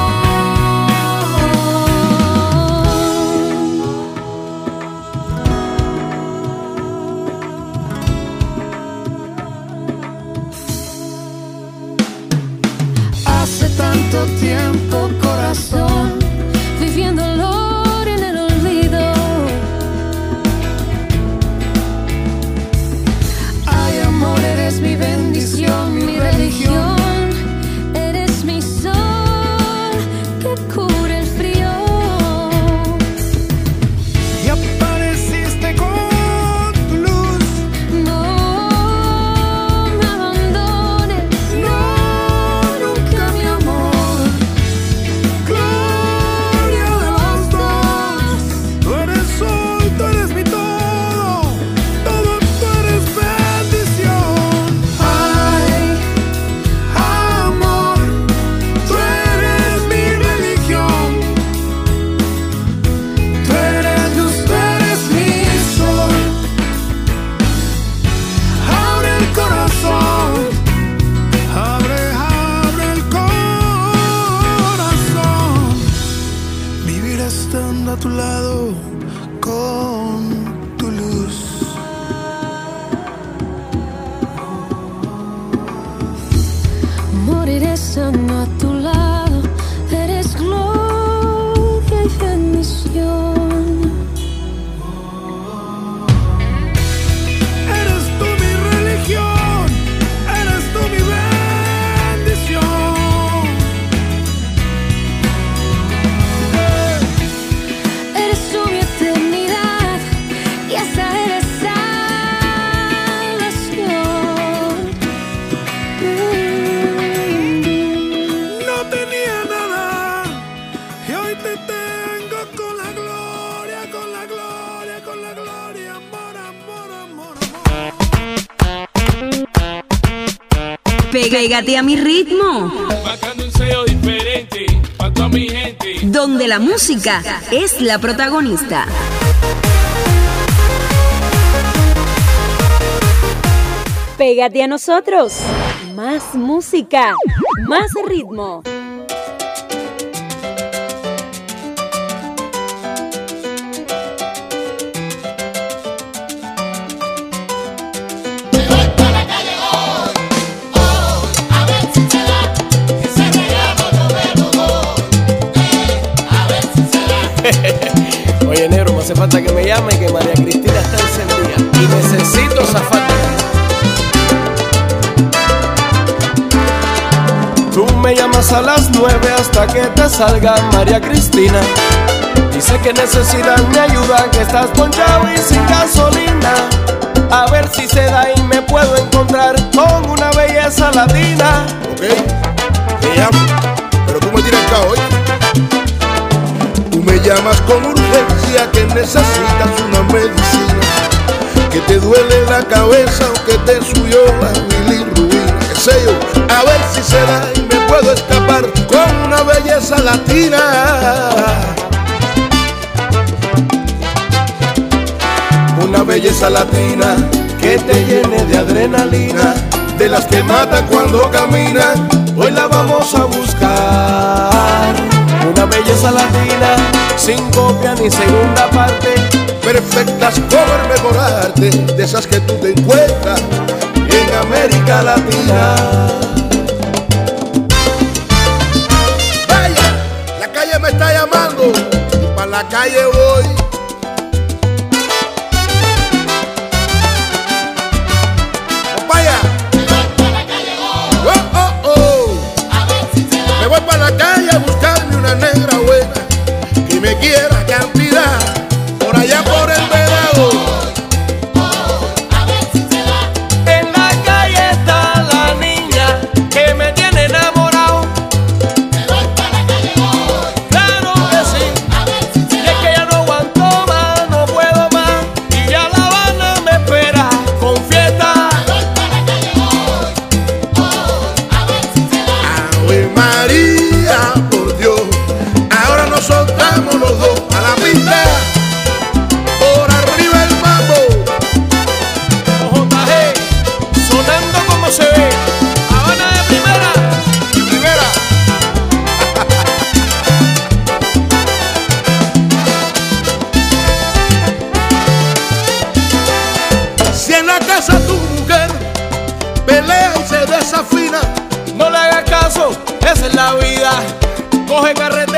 Hace tanto tiempo, corazón, viviendo el dolor en el olvido. Ay, amor, eres mi bendición, mi religión. Eres mi sol que cubre el frío. Y apareciste con tu luz. No me abandones, no, nunca, mi amor. Gloria de los dos. Tú eres sol, tú eres mi todo. Todo tú eres bendición. Ay, amor, Tú eres mi religión. tú eres luz, tú eres mi sol. Abre el corazón. Abre, abre el corazón. Vivir estando a tu lado con tu luz. Moriré estando a tu lado. Eres gloria y bendición. Eres tú mi religión. Eres tú mi bendición. Eres tú mi eternidad y hasta eres salvación. No tenía nada y hoy te tengo con la gloria, con la gloria, con la gloria. Amor, amor, amor, amor. Pégate a mi ritmo, Marcando un sello diferente para toda mi gente. donde la música es la protagonista. Pégate a nosotros. Más música, más ritmo. Oye, negro, me hace falta que me llame, que María Cristina está encendida y necesito zafar. Tú me llamas a las nueve hasta que te salga María Cristina. Dice que necesitas mi ayuda, que estás ponchado y sin gasolina. A ver si se da y me puedo encontrar con una belleza latina. Ok, te llamo, pero tú me tienes acá hoy. Tú me llamas con urgencia que necesitas una medicina, que te duele la cabeza o que te subió la bilirrubina, qué sé yo, a ver si se da y me puedo escapar con una belleza latina. Una belleza latina que te llene de adrenalina, de las que matan cuando caminan, hoy la vamos a buscar. Una belleza latina, sin copia ni segunda parte, Perfectas como el mejor arte, de esas que tú te encuentras en América Latina. Vaya, la calle me está llamando y para la calle voy. Vaya, oh, oh, oh. Me voy para la calle a buscarme una negra buena que me quiera cantidad por allá por el Venado. En la calle está la niña que me tiene enamorado.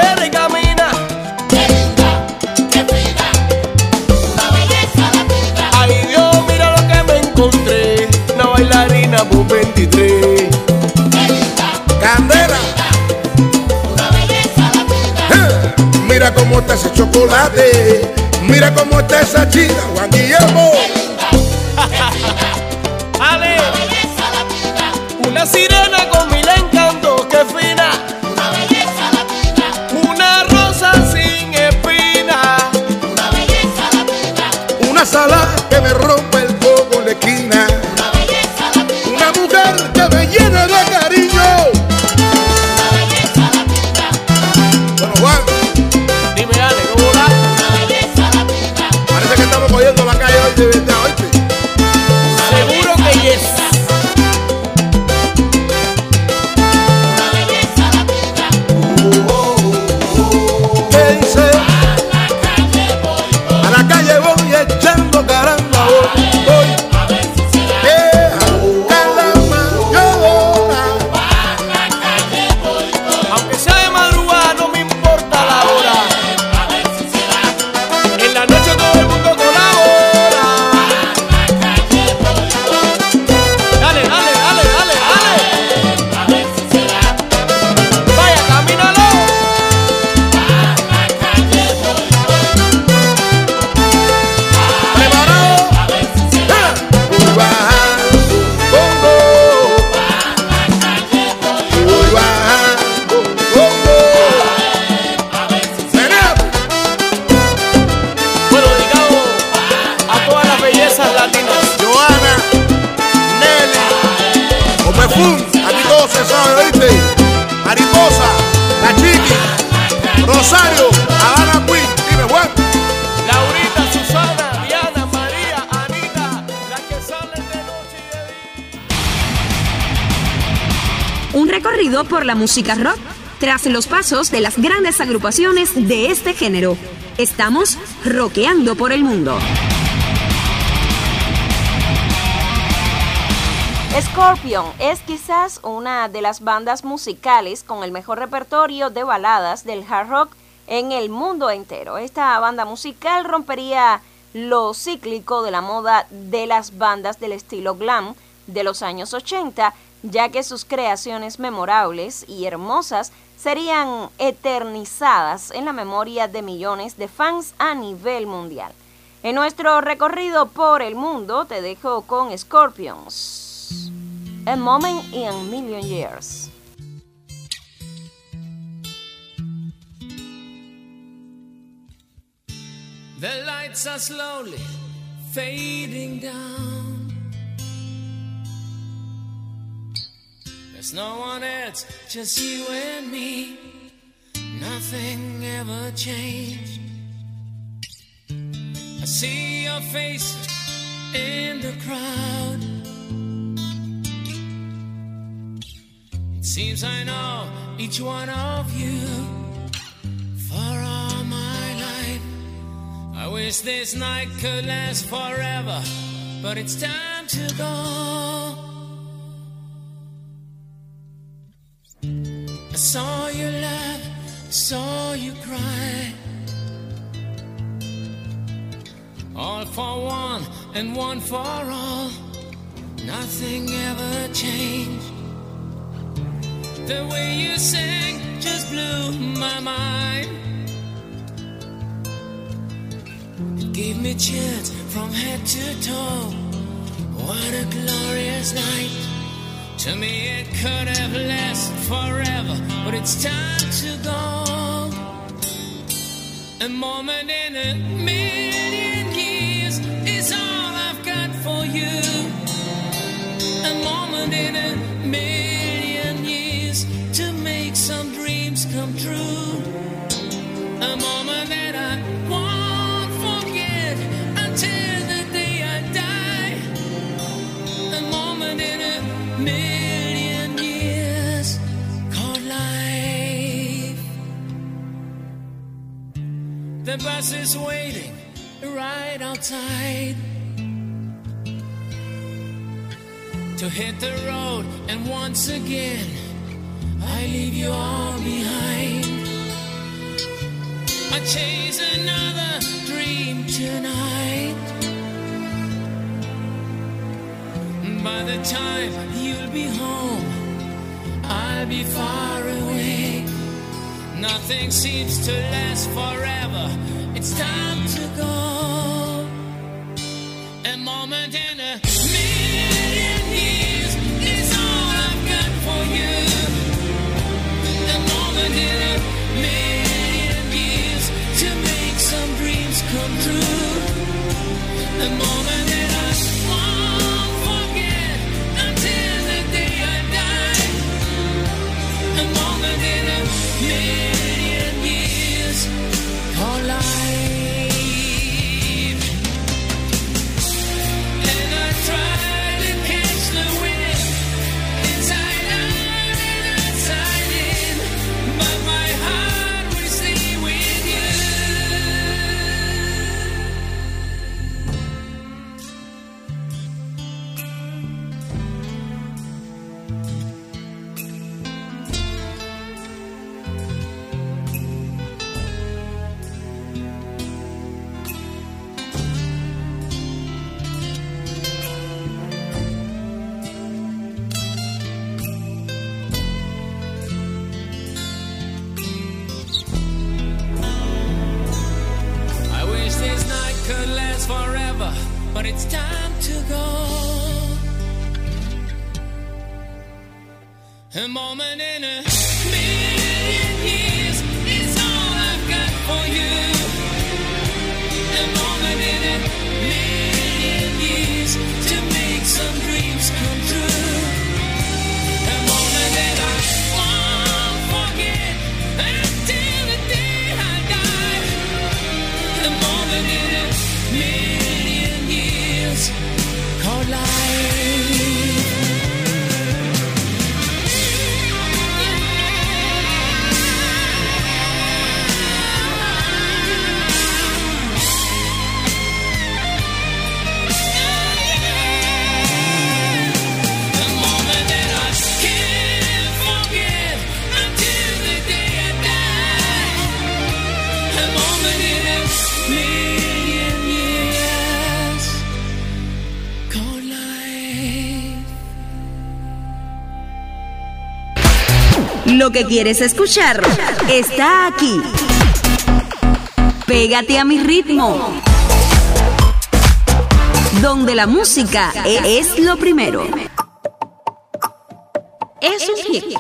cierra y camina. Qué linda, qué fina, una belleza latina. Ay Dios, mira lo que me encontré, una bailarina por veintitrés. Qué linda, Candela, una belleza latina. mira cómo está ese chocolate, mira cómo está esa chica, Juan Guillermo. Ale, una sirena con mil encantos, qué fina. Una belleza latina. Una rosa sin espina. Una belleza latina. Una sala que me rompe el coco en la esquina. Una belleza latina. Una mujer que me llena de cariño. Una belleza latina. Bueno, Juan, dime Ale, ¿cómo va? Una belleza latina. parece que estamos cogiendo la calle hoy de verdad, ¿oíste? Seguro que yes. Una belleza latina. ¿Qué dice? A la calle voy, voy. A la calle voy echando caramba, voy, voy. A ver si se da. Eh, a buscar la mayora. A la calle voy, voy. Aunque sea de madrugada, no me importa la hora. A ver si se da. En la noche todo el mundo colabora. A la calle voy, voy. Dale, dale, dale, dale, dale. A ver si se da. Vaya, camínalo. A la calle voy, voy. ¿Preparado? A ver si se da. Voy bajando, bongo. A la calle voy, Voy bajando, bongo. a ver si se da. Menea. Bueno, dedicado a todas las bellezas latinas. Joana, Nelly, Omefun, aquí todo se sabe, ¿oíste? Mariposa, La Chiqui, Rosario, Habana Queen, dime Juan. Laurita, Susana, Diana, María, Anita, las que salen de noche y de día. Un recorrido por la música rock, tras los pasos de las grandes agrupaciones de este género. Estamos rockeando por el mundo. Scorpion es quizás una de las bandas musicales con el mejor repertorio de baladas del hard rock en el mundo entero. Esta banda musical rompería lo cíclico de la moda de las bandas del estilo glam de los años ochenta, ya que sus creaciones memorables y hermosas serían eternizadas en la memoria de millones de fans a nivel mundial. En nuestro recorrido por el mundo te dejo con Scorpions. A Moment in a Million Years. The lights are slowly fading down. There's no one else, just you and me. Nothing ever changed. I see your faces in the crowd. It seems I know each one of you for all my life. I wish this night could last forever, but it's time to go. I saw you laugh, I saw you cry. All for one and one for all. Nothing ever changed. The way you sang just blew my mind. It gave me chills from head to toe. What a glorious night. To me it could have lasted forever, but it's time to go. A moment in a million years is all I've got for you. A moment in a million years to make some dreams come true. A moment that I won't forget until the day I die. A moment in a million years called life. The bus is waiting right outside to hit the road, and once again I leave you all behind. I chase another dream tonight. By the time you'll be home, I'll be far away. Nothing seems to last forever. It's time to go. A moment in a million years is all I've got for you. A moment in a million years to make some dreams come true. A moment that I won't forget until the day I die. A moment in a million years called life. And I try to catch the wind inside out and outside in, but my heart will stay with you. I wish this night could last forever, but it's time to go. A moment in a million years is all I've got for you. A moment in a million years to make some dreams come true. A moment that I won't forget until the day I die. A moment in a million years called life. A moment that I can't forget until the day I die. A moment in a million years called life. Lo que quieres escuchar está aquí. Pégate a mi ritmo. Donde la música es lo primero. Es un hit.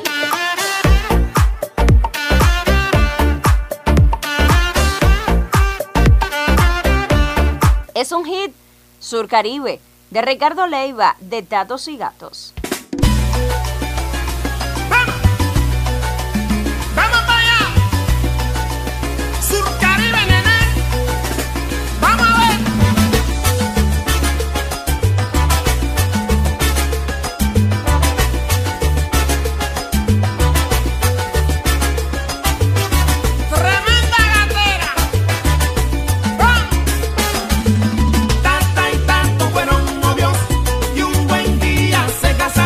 Es un hit. Surcaribe, de Ricardo Leiva, de Tatos y Gatos. ¡Vamos para allá! Surcaribe, nene. ¡Vamos a ver! ¡Tremenda gatera! ¡Vamos! Tanta y tanto fueron novios y un buen día se casaron.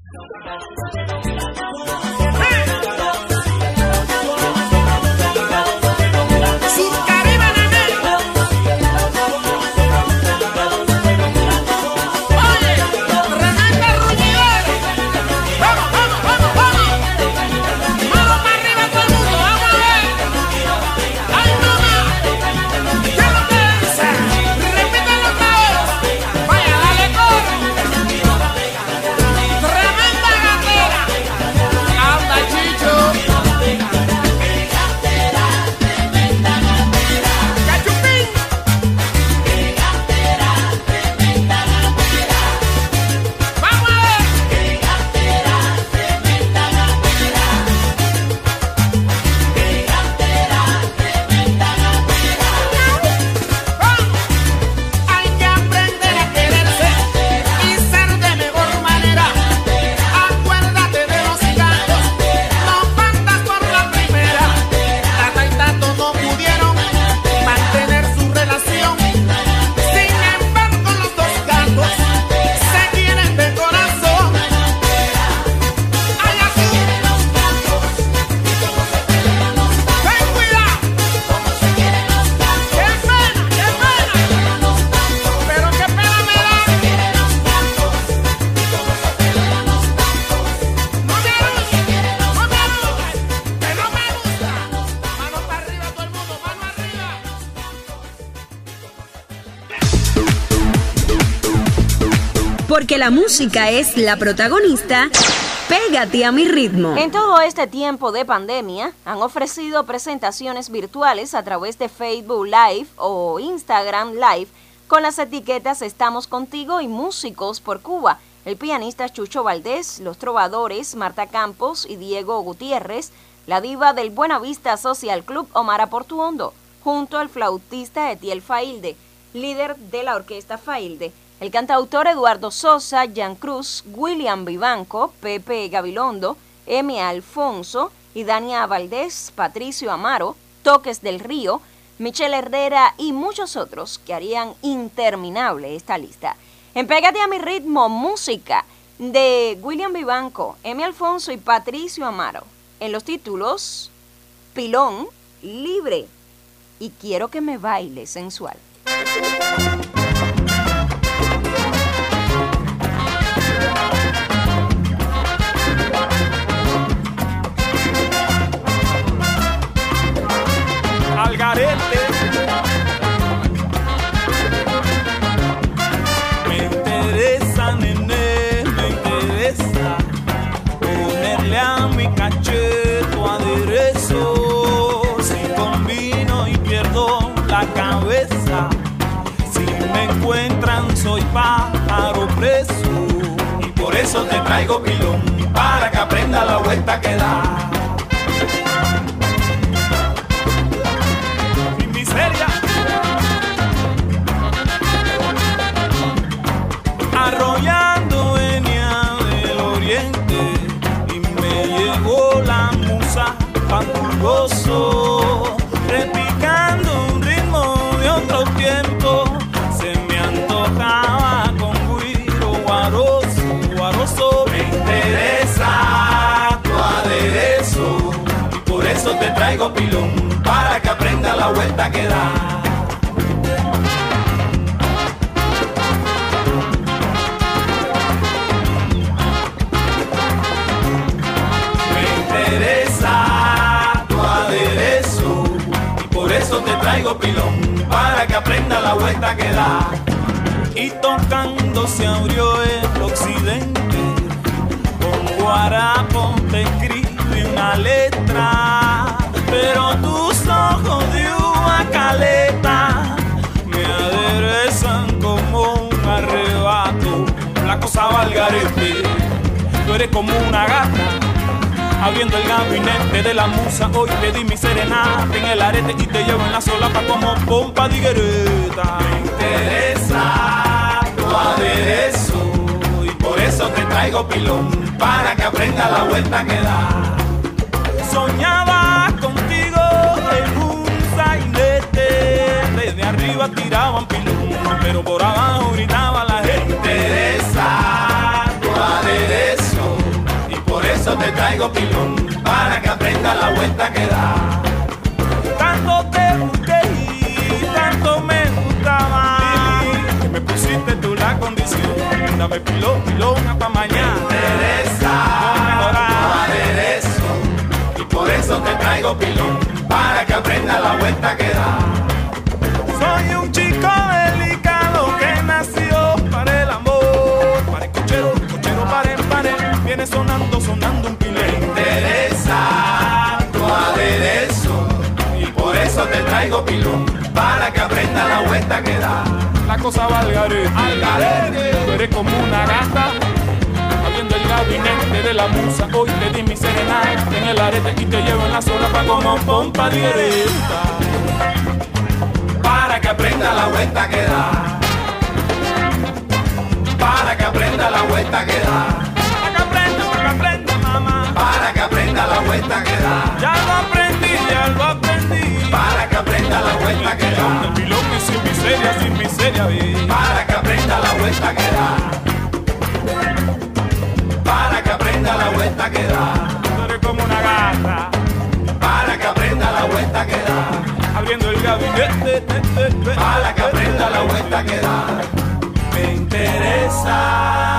Porque la música es la protagonista, pégate a mi ritmo. En todo este tiempo de pandemia, han ofrecido presentaciones virtuales a través de Facebook Live o Instagram Live con las etiquetas Estamos Contigo y Músicos por Cuba. El pianista Chucho Valdés, los trovadores Marta Campos y Diego Gutiérrez, la diva del Buenavista Social Club Omara Portuondo, junto al flautista Etiel Failde, líder de la orquesta Failde, el cantautor Eduardo Sosa, Jan Cruz, William Vivanco, Pepe Gabilondo, Emi Alfonso y Dania Valdés, Patricio Amaro, Toques del Río, Michelle Herrera y muchos otros que harían interminable esta lista. En Pégate a mi ritmo, música de William Vivanco, Emi Alfonso y Patricio Amaro. En los títulos, Pilón, Libre y Quiero que me baile sensual. Algarete, me interesa, nene, me interesa ponerle a mi cacheto aderezo. Si combino y pierdo la cabeza, si me encuentran soy pájaro preso. Y por eso te traigo pilón, para que aprenda la vuelta que da. Arrollando venia del oriente y me llegó la musa fantuoso, repicando un ritmo de otro tiempo. Se me antojaba con guiro guaroso, guaroso. Me interesa tu aderezo y por eso te traigo pilón, para que aprenda la vuelta que da. Te traigo pilón, para que aprenda la vuelta que da. Y tocando se abrió el occidente, con guarapo te escribe una letra, pero tus ojos de uva caleta me aderezan como un arrebato. La cosa va al garete, tú eres como una gata abriendo el gabinete de la musa. Hoy te di mi serenata en el arete y te llevo en la solapa como pompa de higuereta. Me interesa tu aderezo y por eso te traigo pilón, para que aprenda la vuelta que da. Soñaba contigo en un sainete, desde arriba tiraban pilón, pero por abajo gritaba la gente. Me interesa tu aderezo traigo pilón para que aprenda la vuelta que da. Tanto te busqué y tanto me gustaba que me pusiste tú la condición. Dame pilón, pilón hasta mañana. Me interesa no aderezo y por eso te traigo pilón para que aprenda la vuelta que da. Soy un chico delicado que nació para el amor, para el cochero, cochero para el pared. Viene sonando, sonando un pilón. Me interesa tu aderezo y por eso te traigo pilón para que aprenda la vuelta que da. La cosa va al garete, al garete. Tú eres como una gata, abriendo el gabinete de la musa. Hoy te di mi serenata en el arete y te llevo en la zona pa' como pompa directa. Para que aprenda la vuelta que da. Para que aprenda la vuelta que da. Para que aprenda, para que aprenda, mamá. Para que aprenda la vuelta que da. Ya lo aprendí, ya lo aprendí. Para que aprenda la vuelta que da. El pilón es sin miseria, sin miseria, ve. Para que aprenda la vuelta que da. Para que aprenda la vuelta que da. Tú eres como una gata. Para que aprenda la vuelta que da. Abriendo el gabinete, para que aprenda la vuelta que da. Me interesa.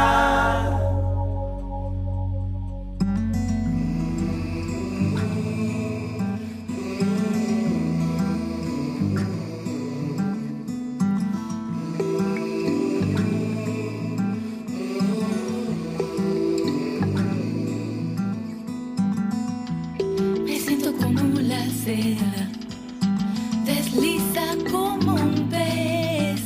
Me siento como la seda, desliza como un pez,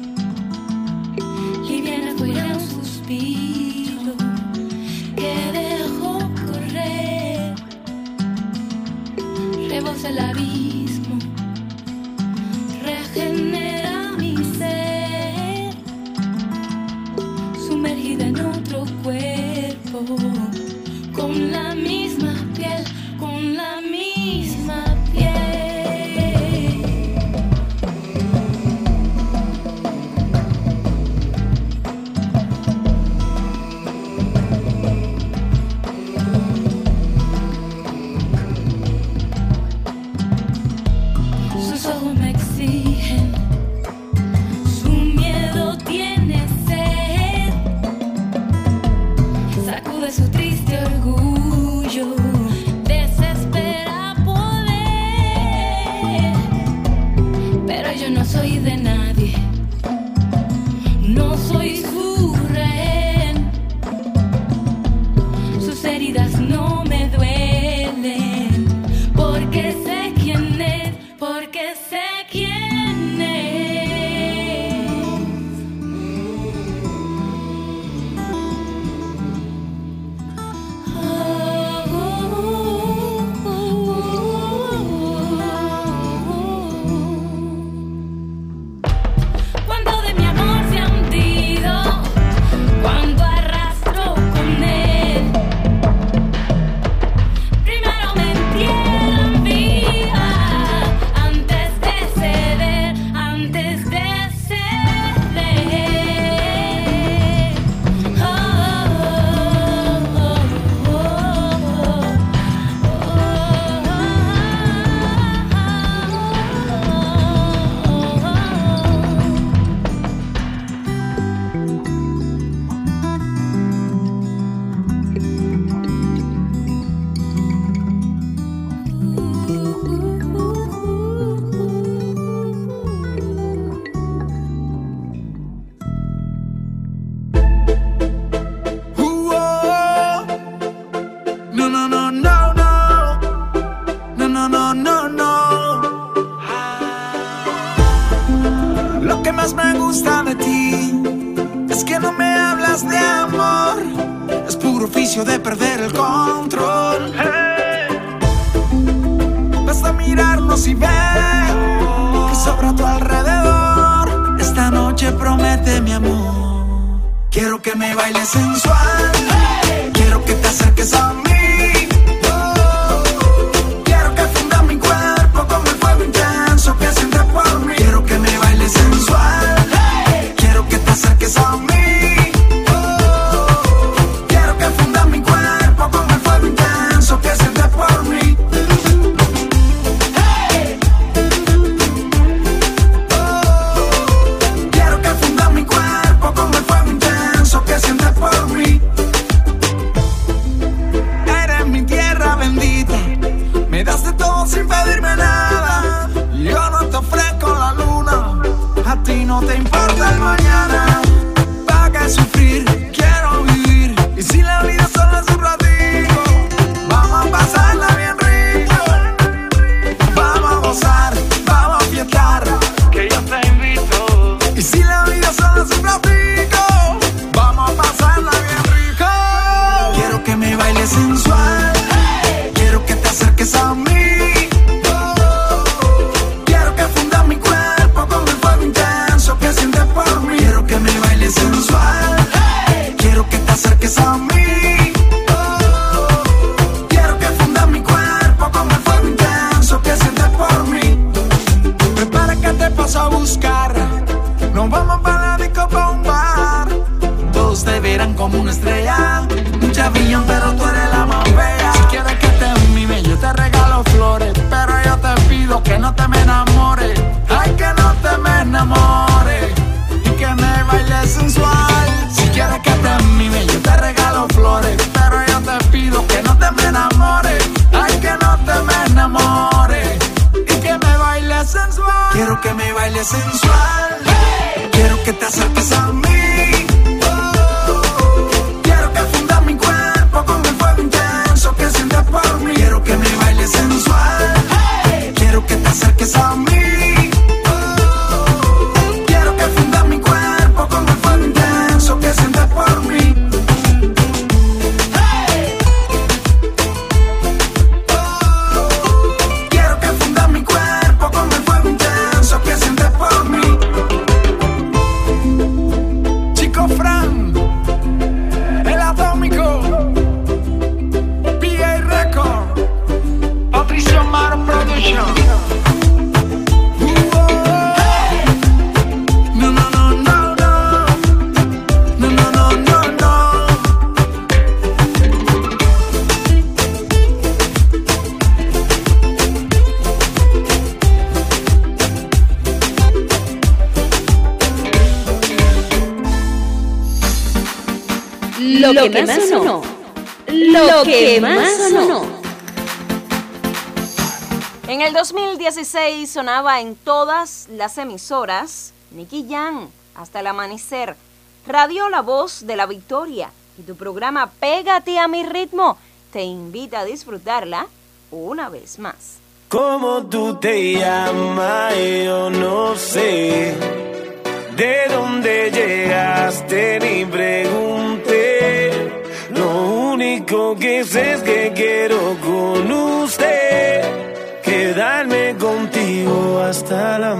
liviana fuera un suspiro que dejó correr, rebosa el abismo, regenera mi ser, sumergida en otro cuerpo, con la misma piel, con la misma piel. Sus ojos me exigen, su miedo tiene sed, sacude su triste orgullo, desespera poder, pero yo no soy de nadie, no soy su rehén, sus heridas no me duelen, porque sé quién es, porque sé quién es. Oh, oh, oh, oh. Cuando de mi amor se ha hundido, cuando arrastro con él, primero me entierran viva, antes de ceder, antes de ceder. Oh, oh, oh, No, no, no, no, no. No, no, no, no, no. Lo que más me gusta de ti es que no me hablas de amor. Es puro oficio de perder el control. Basta mirarnos y ver que sobra a tu alrededor. Esta noche promete mi amor. Quiero que me bailes sensual. Quiero que te acerques a mí. Quiero que funda mi cuerpo con el fuego intenso que siente por mí. Quiero que me bailes sensual. Quiero que te acerques a mí. Quiero que funda mi cuerpo con el fuego intenso. como una estrella. Muchas brillan, pero tú eres la más bella. Si quieres que te mime, yo te regalo flores, pero yo te pido que no te me enamores. Ay, que no te me enamores y que me bailes sensual. Si quieres que te mime, yo te regalo flores, pero yo te pido que no te me enamores. Ay, que no te me enamores y que me bailes sensual. Quiero que me bailes sensual. Hey. Quiero que te acerques a mí. Quiero que me bailes sensual. Hey. Quiero que te acerques a mí. Oh. Quiero que fundas mi cuerpo con el fuego intenso que sientes por mí. Hey. Oh. Quiero que fundas mi cuerpo con el fuego intenso que sientes por mí. Chico Fran, el atómico. Patricio Mar Production. Lo que más sonó. Lo que más sonó. En el dos mil dieciséis sonaba en todas las emisoras Nicky Jam, Hasta el Amanecer, Radio La Voz de la Victoria y tu programa Pégate a mi ritmo te invita a disfrutarla una vez más. ¿Cómo tú te llamas? Yo no sé. ¿De dónde llegaste? Ni pregunté. Lo único que sé es que quiero con usted quedarme contigo hasta el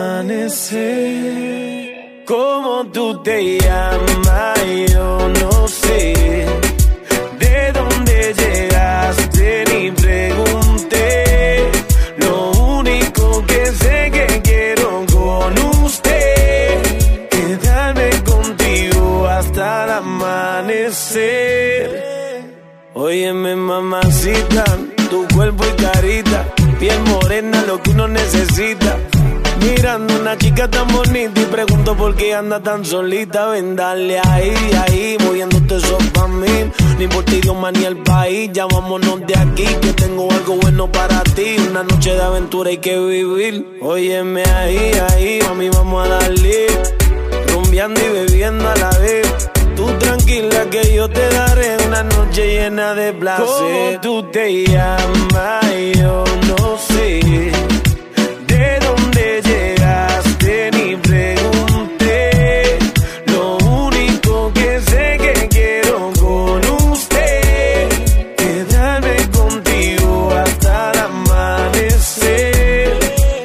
amanecer. ¿Cómo tú te llamas? Yo no sé. ¿De dónde llegaste? Ni pregunté. Lo único que sé que quiero con usted quedarme contigo hasta el amanecer. Óyeme, mamacita, tu cuerpo y carita, piel morena, lo que uno necesita. Mirando una chica tan bonita y pregunto por qué anda tan solita. Ven, dale ahí, ahí, moviéndote eso pa' mí. Ni por ti, idioma ni el país, ya vámonos de aquí, que tengo algo bueno para ti. Una noche de aventura hay que vivir. Óyeme ahí, ahí, mami, vamos a darle. Rumbeando y bebiendo a la vez. Tú tranquila que yo te daré una noche llena de placer. ¿Cómo tú te llamas? Yo no sé. ¿De dónde llegaste? Ni pregunté. Lo único que sé que quiero con usted quedarme contigo hasta el amanecer.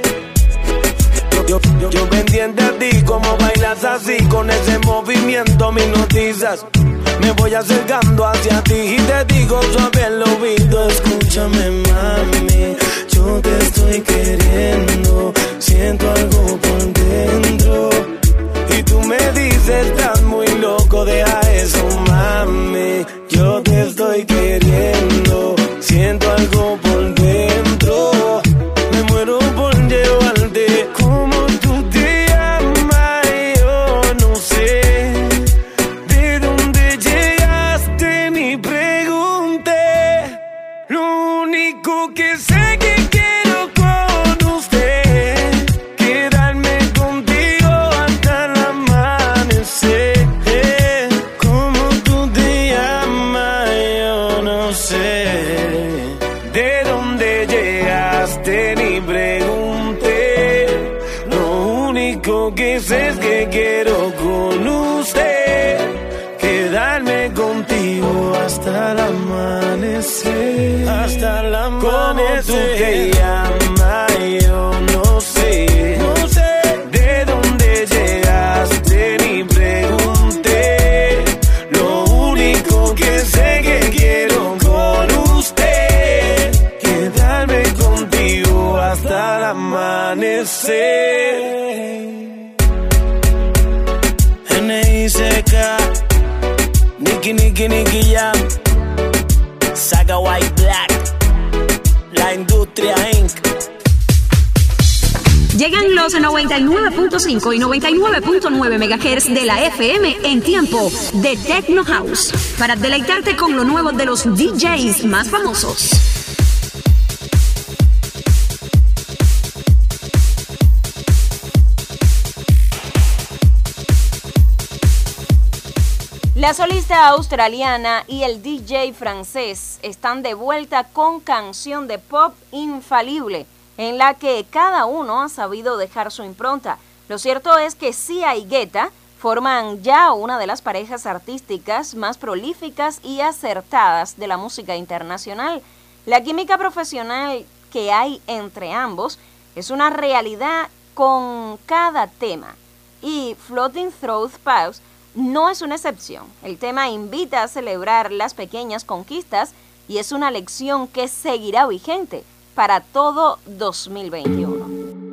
Yo, yo, yo pendiente a ti, como bailas así, con ese movimiento me hipnotizas. Me voy acercando hacia ti y te digo suave al oído. Escúchame, mami, yo te estoy queriendo. Siento algo por dentro y tú me dices, estás muy loco, deja eso, mami. Yo te estoy queriendo. Siento algo por dentro. Me muero por llevarte. Como tú te llamas, yo no sé. ¿De dónde llegaste? Ni pregunté. Lo único que sé que quiero con usted quedarme contigo hasta el amanecer. Como tú te llamas, yo no sé. ¿De dónde llegaste? Ni pregunté. Lo único que sé es que quiero con usted quedarme contigo hasta el amanecer. Hasta el amanecer. ¿Cómo tú te llamas? Yo no sé. No sé. ¿De dónde llegaste? Ni pregunté. Lo único que sé que quiero con usted quedarme contigo hasta el amanecer. N I C K, Nicky Nicky, Nicky, Nicky Jam, Saga White Black, La Industria incorporated. Llegan los noventa y nueve punto cinco y noventa y nueve punto nueve megahertz de la F M en tiempo de Techno House, para deleitarte con lo nuevo de los D Js más famosos. La solista australiana y el D J francés están de vuelta con canción de pop infalible, en la que cada uno ha sabido dejar su impronta. Lo cierto es que Sia y Guetta forman ya una de las parejas artísticas más prolíficas y acertadas de la música internacional. La química profesional que hay entre ambos es una realidad con cada tema, y Floating Through Pause no es una excepción. El tema invita a celebrar las pequeñas conquistas y es una lección que seguirá vigente para todo dos mil veintiuno.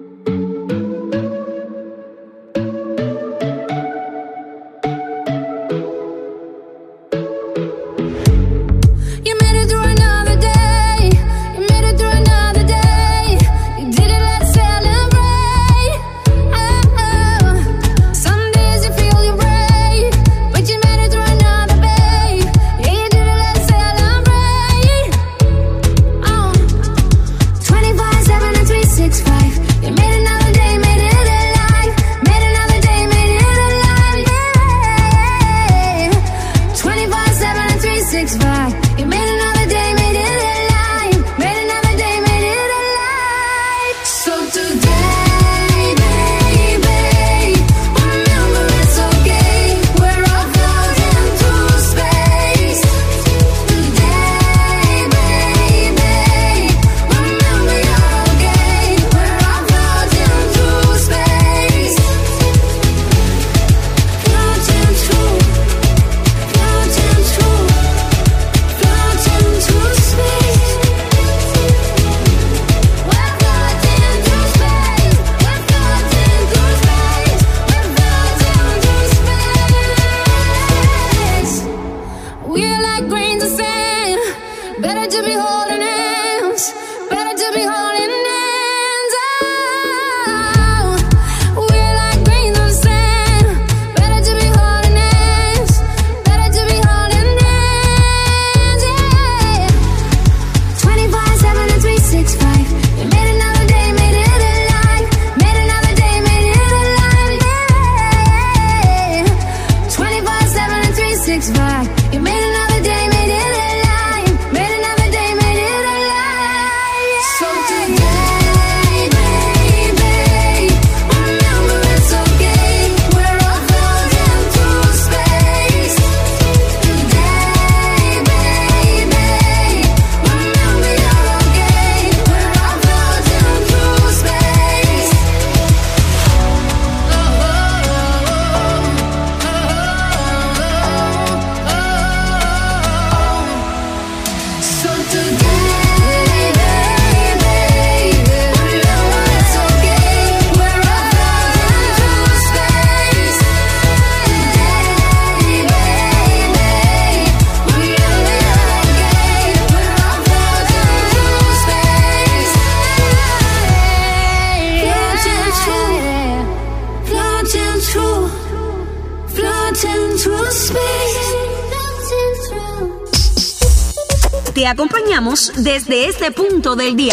Te acompañamos desde este punto del día.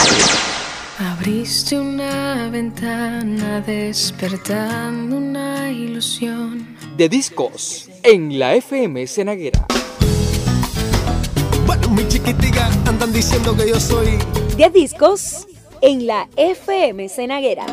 Abriste una ventana despertando una ilusión. De discos en la F M Cenaguera. Bueno, mi chiquitica, andan diciendo que yo soy De discos en la F M Cenaguera.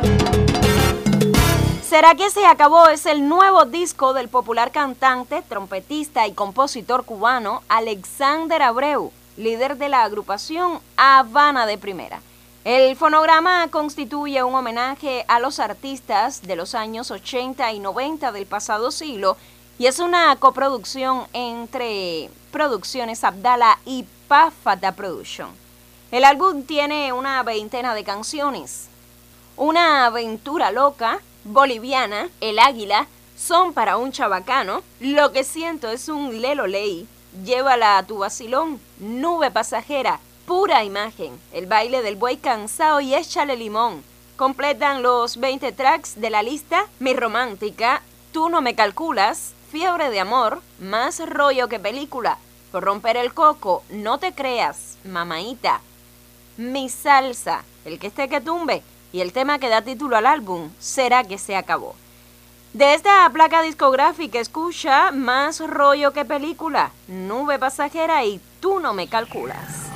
¿Será que se acabó? Es el nuevo disco del popular cantante, trompetista y compositor cubano Alexander Abreu, líder de la agrupación Habana de Primera. El fonograma constituye un homenaje a los artistas de los años ochenta y noventa del pasado siglo y es una coproducción entre Producciones Abdala y Pafata Production. El álbum tiene una veintena de canciones. Una aventura loca, Boliviana, El Águila, son para un chabacano. Lo que siento es un Lelo Ley. Llévala a tu vacilón. Nube pasajera, pura imagen. El baile del buey cansado y échale limón. Completan los veinte tracks de la lista Mi Romántica, Tú no me calculas, Fiebre de amor, Más rollo que película, Por romper el coco, No te creas, Mamaíta, Mi salsa, El que esté que tumbe y el tema que da título al álbum, Será que se acabó. De esta placa discográfica escucha Más rollo que película, Nube pasajera y Tú no me calculas.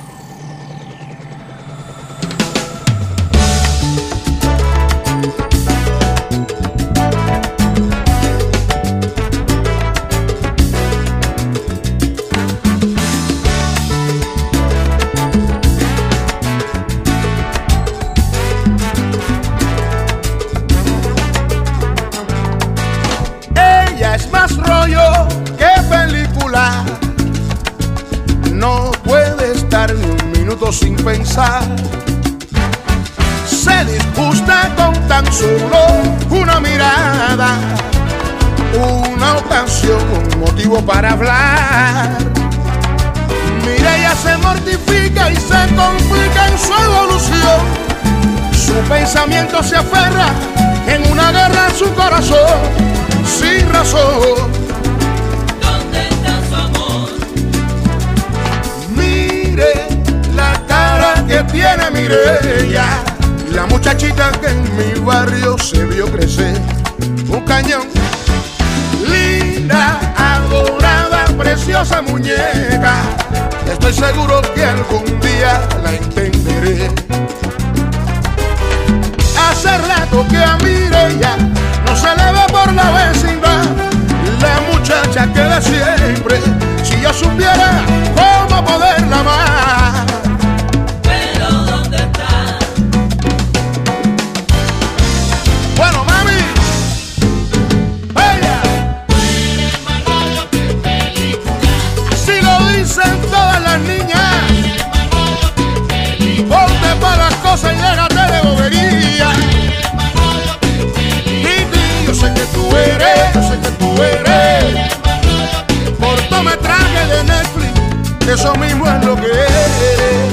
Es más rollo que película. No puede estar ni un minuto sin pensar. Se disgusta con tan solo una mirada, una ocasión, un motivo para hablar. Mireia se mortifica y se complica en su evolución. Su pensamiento se aferra en una guerra en su corazón. Sin razón. ¿Dónde está su amor? Mire la cara que tiene Mireia, la muchachita que en mi barrio se vio crecer. Un cañón, linda, adorada, preciosa muñeca. Estoy seguro que algún día la entenderé. Hace rato que a Mireia no se le ve por la vecindad, la muchacha que de siempre, si yo supiera cómo poderla amar. Pero ¿dónde está? Bueno, mami, ella, así lo dicen todas las niñas. Ponte para las cosas y déjate de bobería. Yo sé que tú eres, yo sé que tú eres cortometraje de Netflix, eso mismo es lo que eres.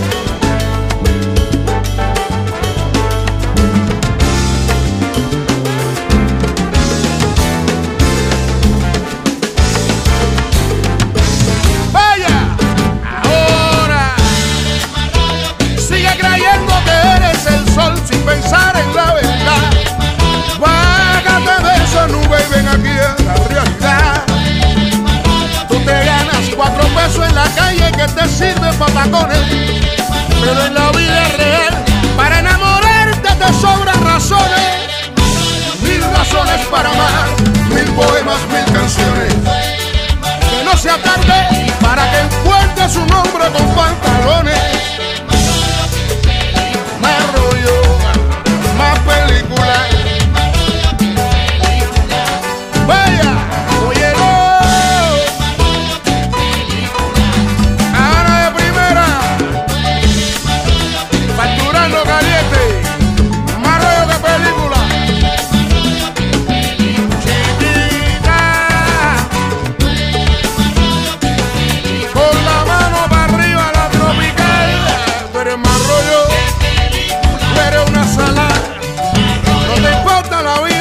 Vaya, ahora sigue creyendo que eres el sol sin pensar en la verdad. Bájate de esa nube y ven aquí a la realidad. Tú te ganas cuatro pesos en la calle que te sirven para tacones, pero en la vida real para enamorarte te sobran razones. Mil razones para amar, mil poemas, mil canciones. Que no sea tarde para que encuentres su nombre con pantalones. Más rollo, más película. Vaya, hoy llegó Ana de primera, facturando caliente, más rollo que película. Chiquita, con la mano para arriba la tropical. Tú eres más rollo, tú eres una sala. No te importa la vida.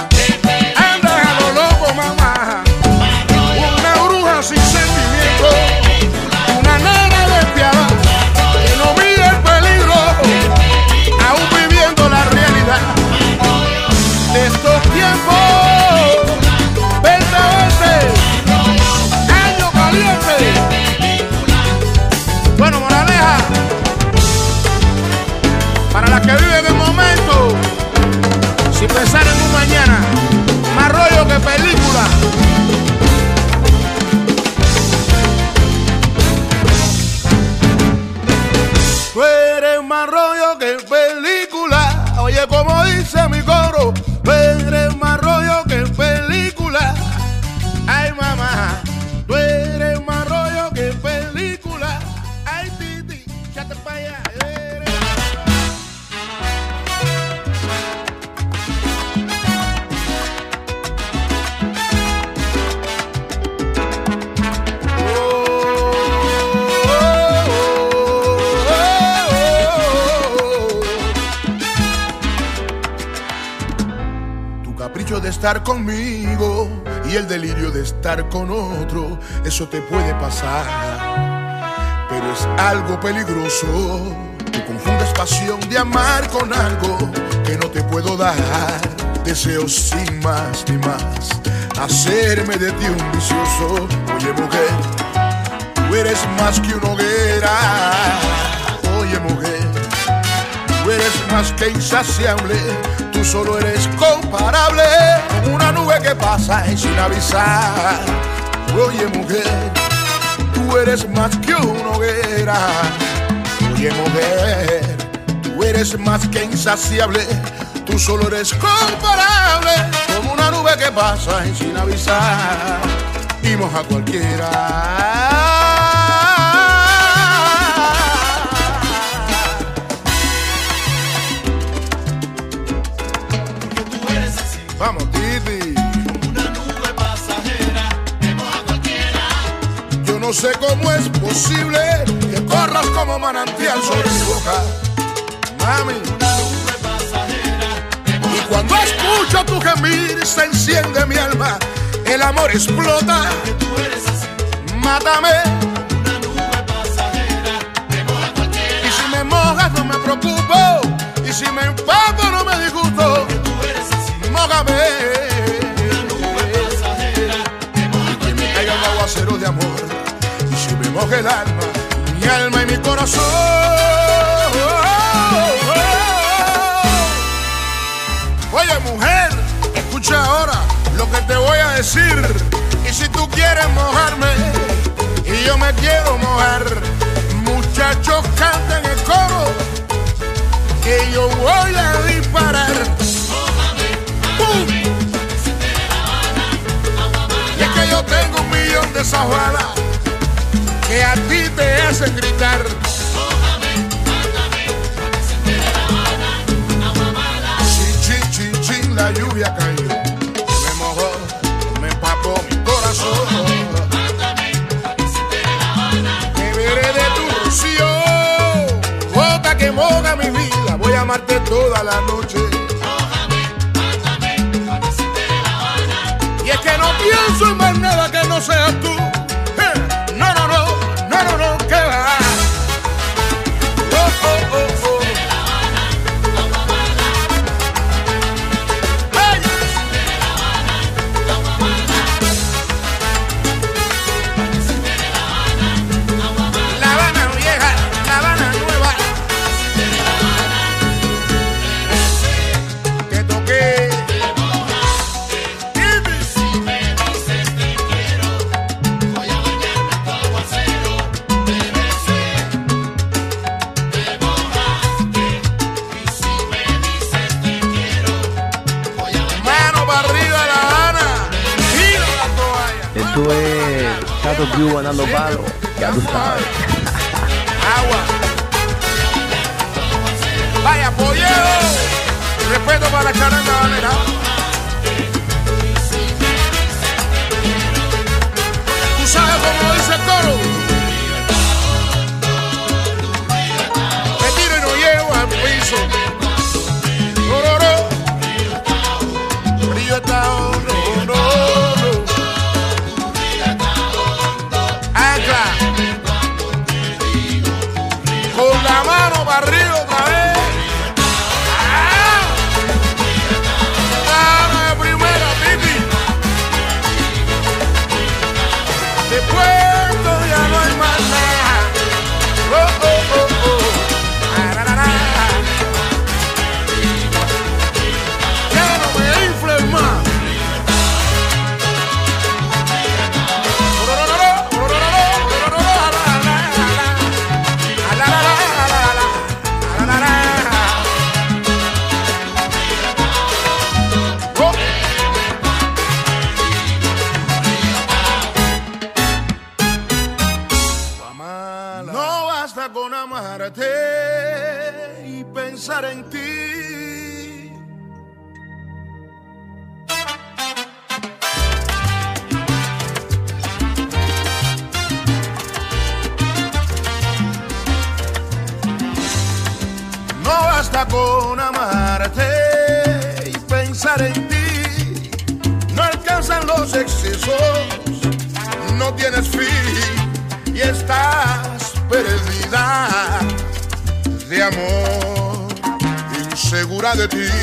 Sin sentimiento, una nena despiadada que no mide el peligro, aún viviendo la realidad de estos tiempos. Vente, vente, año caliente. Bueno, moraleja para las que viven el momento, sin pensar en un mañana, más rollo que película. Tú eres más rollo que película. Oye, como dice mi coro, tú eres más rollo que película. Ay, mamá, tú eres más rollo que película. Ay, titi, échate pa' allá. Eres... estar conmigo y el delirio de estar con otro, eso te puede pasar. Pero es algo peligroso, que confundas pasión de amar con algo que no te puedo dar. Deseo sin más ni más hacerme de ti un vicioso. Oye mujer, tú eres más que una hoguera. Oye mujer, tú eres más que insaciable. Tú solo eres comparable con una nube que pasa y sin avisar. Oye mujer, tú eres más que una hoguera. Oye mujer, tú eres más que insaciable. Tú solo eres comparable con una nube que pasa y sin avisar y moja a cualquiera. Vamos, Titi. Una nube pasajera que moja a cualquiera. Yo no sé cómo es posible que corras como manantial sobre mi boca, mami. Una nube pasajera que moja y cuando escucho tu gemir se enciende mi alma, el amor explota. Que tú eres así. Mátame. Una nube pasajera que moja a cualquiera. Y si me mojas no me preocupo, y si me empapo no me disgusto. Que tú eres así. Mójame. Una nube pasajera que moja a cualquiera. Y me caiga un aguacero de amor, y si me moja el alma, mi alma y mi corazón. Oye mujer, escucha ahora lo que te voy a decir. Y si tú quieres mojarme y yo me quiero mojar, muchachos canten el coro que yo voy a disparar. ¡Pum! Y es que yo tengo un millón de esas balas que a ti te hacen gritar. La lluvia cayó, me mojó, me empapó mi corazón. Beberé de tu rocío, gota que moja mi vida. Voy a amarte toda la noche. Y es que no pienso en más nada que no seas tú. Eh, no, no, no, no, no, no, que va. Oh, oh, oh, oh. Esto es Chato Crew ganando palo, ya tú sabes. Agua. Vaya pollero. Respeto para la charanga banera. Tú sabes cómo dice el coro. Me tiro y no llego al piso. Rororo. Río está hondo, no, no. Con la mano para arriba otra vez. ¡Ah! ¡Ah, de primera, Titi! Después ya no hay más nada. Oh, oh, oh, oh. Ah, na, na, na. Ya no me infles más. Con amarte y pensar en ti. No basta con amarte y pensar en ti. los excesos, no tienes fin y estás perdida de amor, insegura de ti.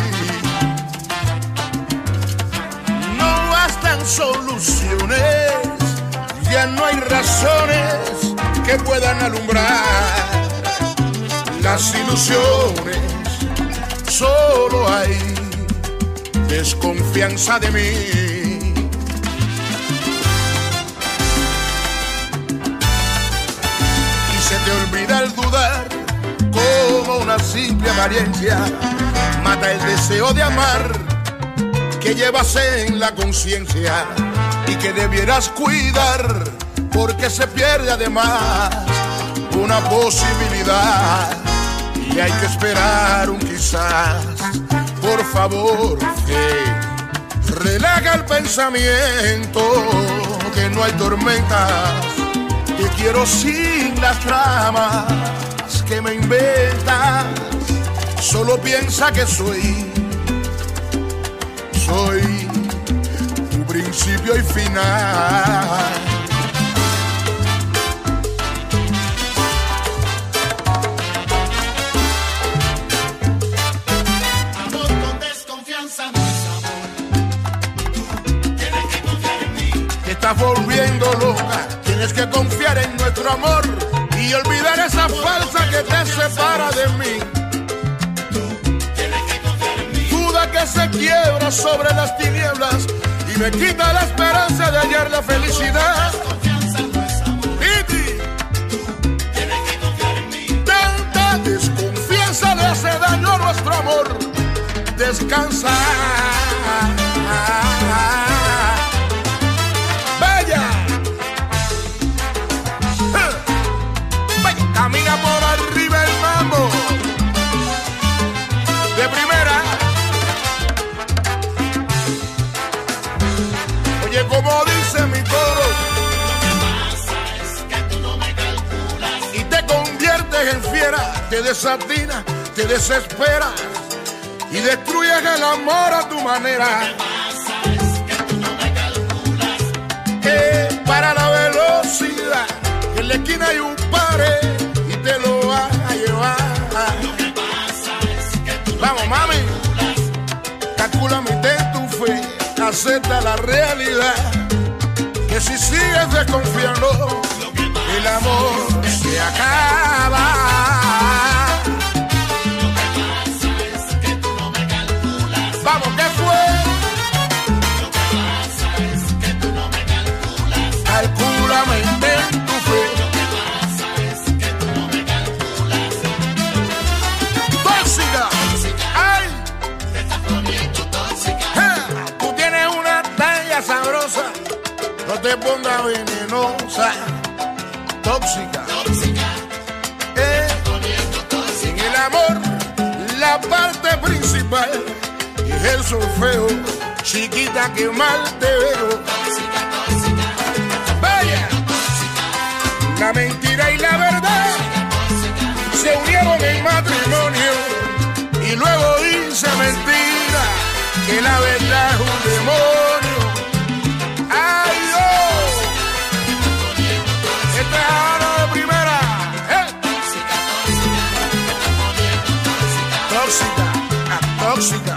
No bastan soluciones, ya no hay razones que puedan alumbrar las ilusiones. Solo hay desconfianza de mí. Y se te olvida el dudar, como una simple apariencia mata el deseo de amar que llevas en la conciencia y que debieras cuidar, porque se pierde además una posibilidad y hay que esperar un quizás. Por favor, que relaja el pensamiento, que no hay tormentas. Te quiero sin las tramas que me inventas. Solo piensa que soy, soy tu principio y final. Estás volviendo loca, tienes que confiar en nuestro amor y olvidar esa falsa que te separa de mí. Duda que se quiebra sobre las tinieblas y me quita la esperanza de hallar la felicidad. Piti, tanta desconfianza le hace daño a nuestro amor. Descansa. Camina por arriba el mambo de primera. Oye, como dice mi coro, y te conviertes en fiera, te desatinas, te desesperas y destruyes el amor a tu manera. Que para la velocidad en la esquina hay un pare y te lo vas a llevar. Lo que pasa es que tú no Vamos, mami, calcula mi de tu fe, acepta la realidad, que si sigues desconfiando, el amor se acaba. Lo que pasa es que tú no me calculas. Vamos, ¿qué fue? Lo que pasa es que tú no me calculas. Calcúlame en tu fe. Lo que pasa es que tú no me calculas. Tóxica. Ay. Te estás poniendo tóxica. Ja. Tú tienes una talla sabrosa. No te pongas venenosa. Tóxica. Tóxica. Eh. Te estás poniendo tóxica. En el amor, la parte principal es el solfeo. Chiquita, que mal te veo. Tóxica, tóxica. Vaya. La mentira y la verdad se unieron en matrimonio y luego dice mentira que la verdad es un demonio. ¡Ay, Dios! Este es ahora de primera. ¿Eh? Tóxica, a tóxica.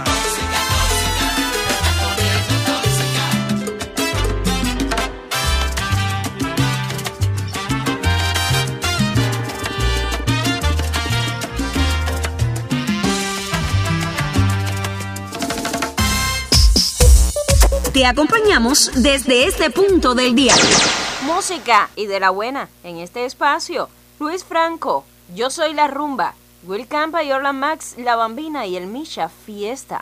Te acompañamos desde este punto del día. Música y de la buena en este espacio. Luis Franco, Yo Soy la Rumba. Will Campa y Orlan Max, La Bambina y el Misha, Fiesta.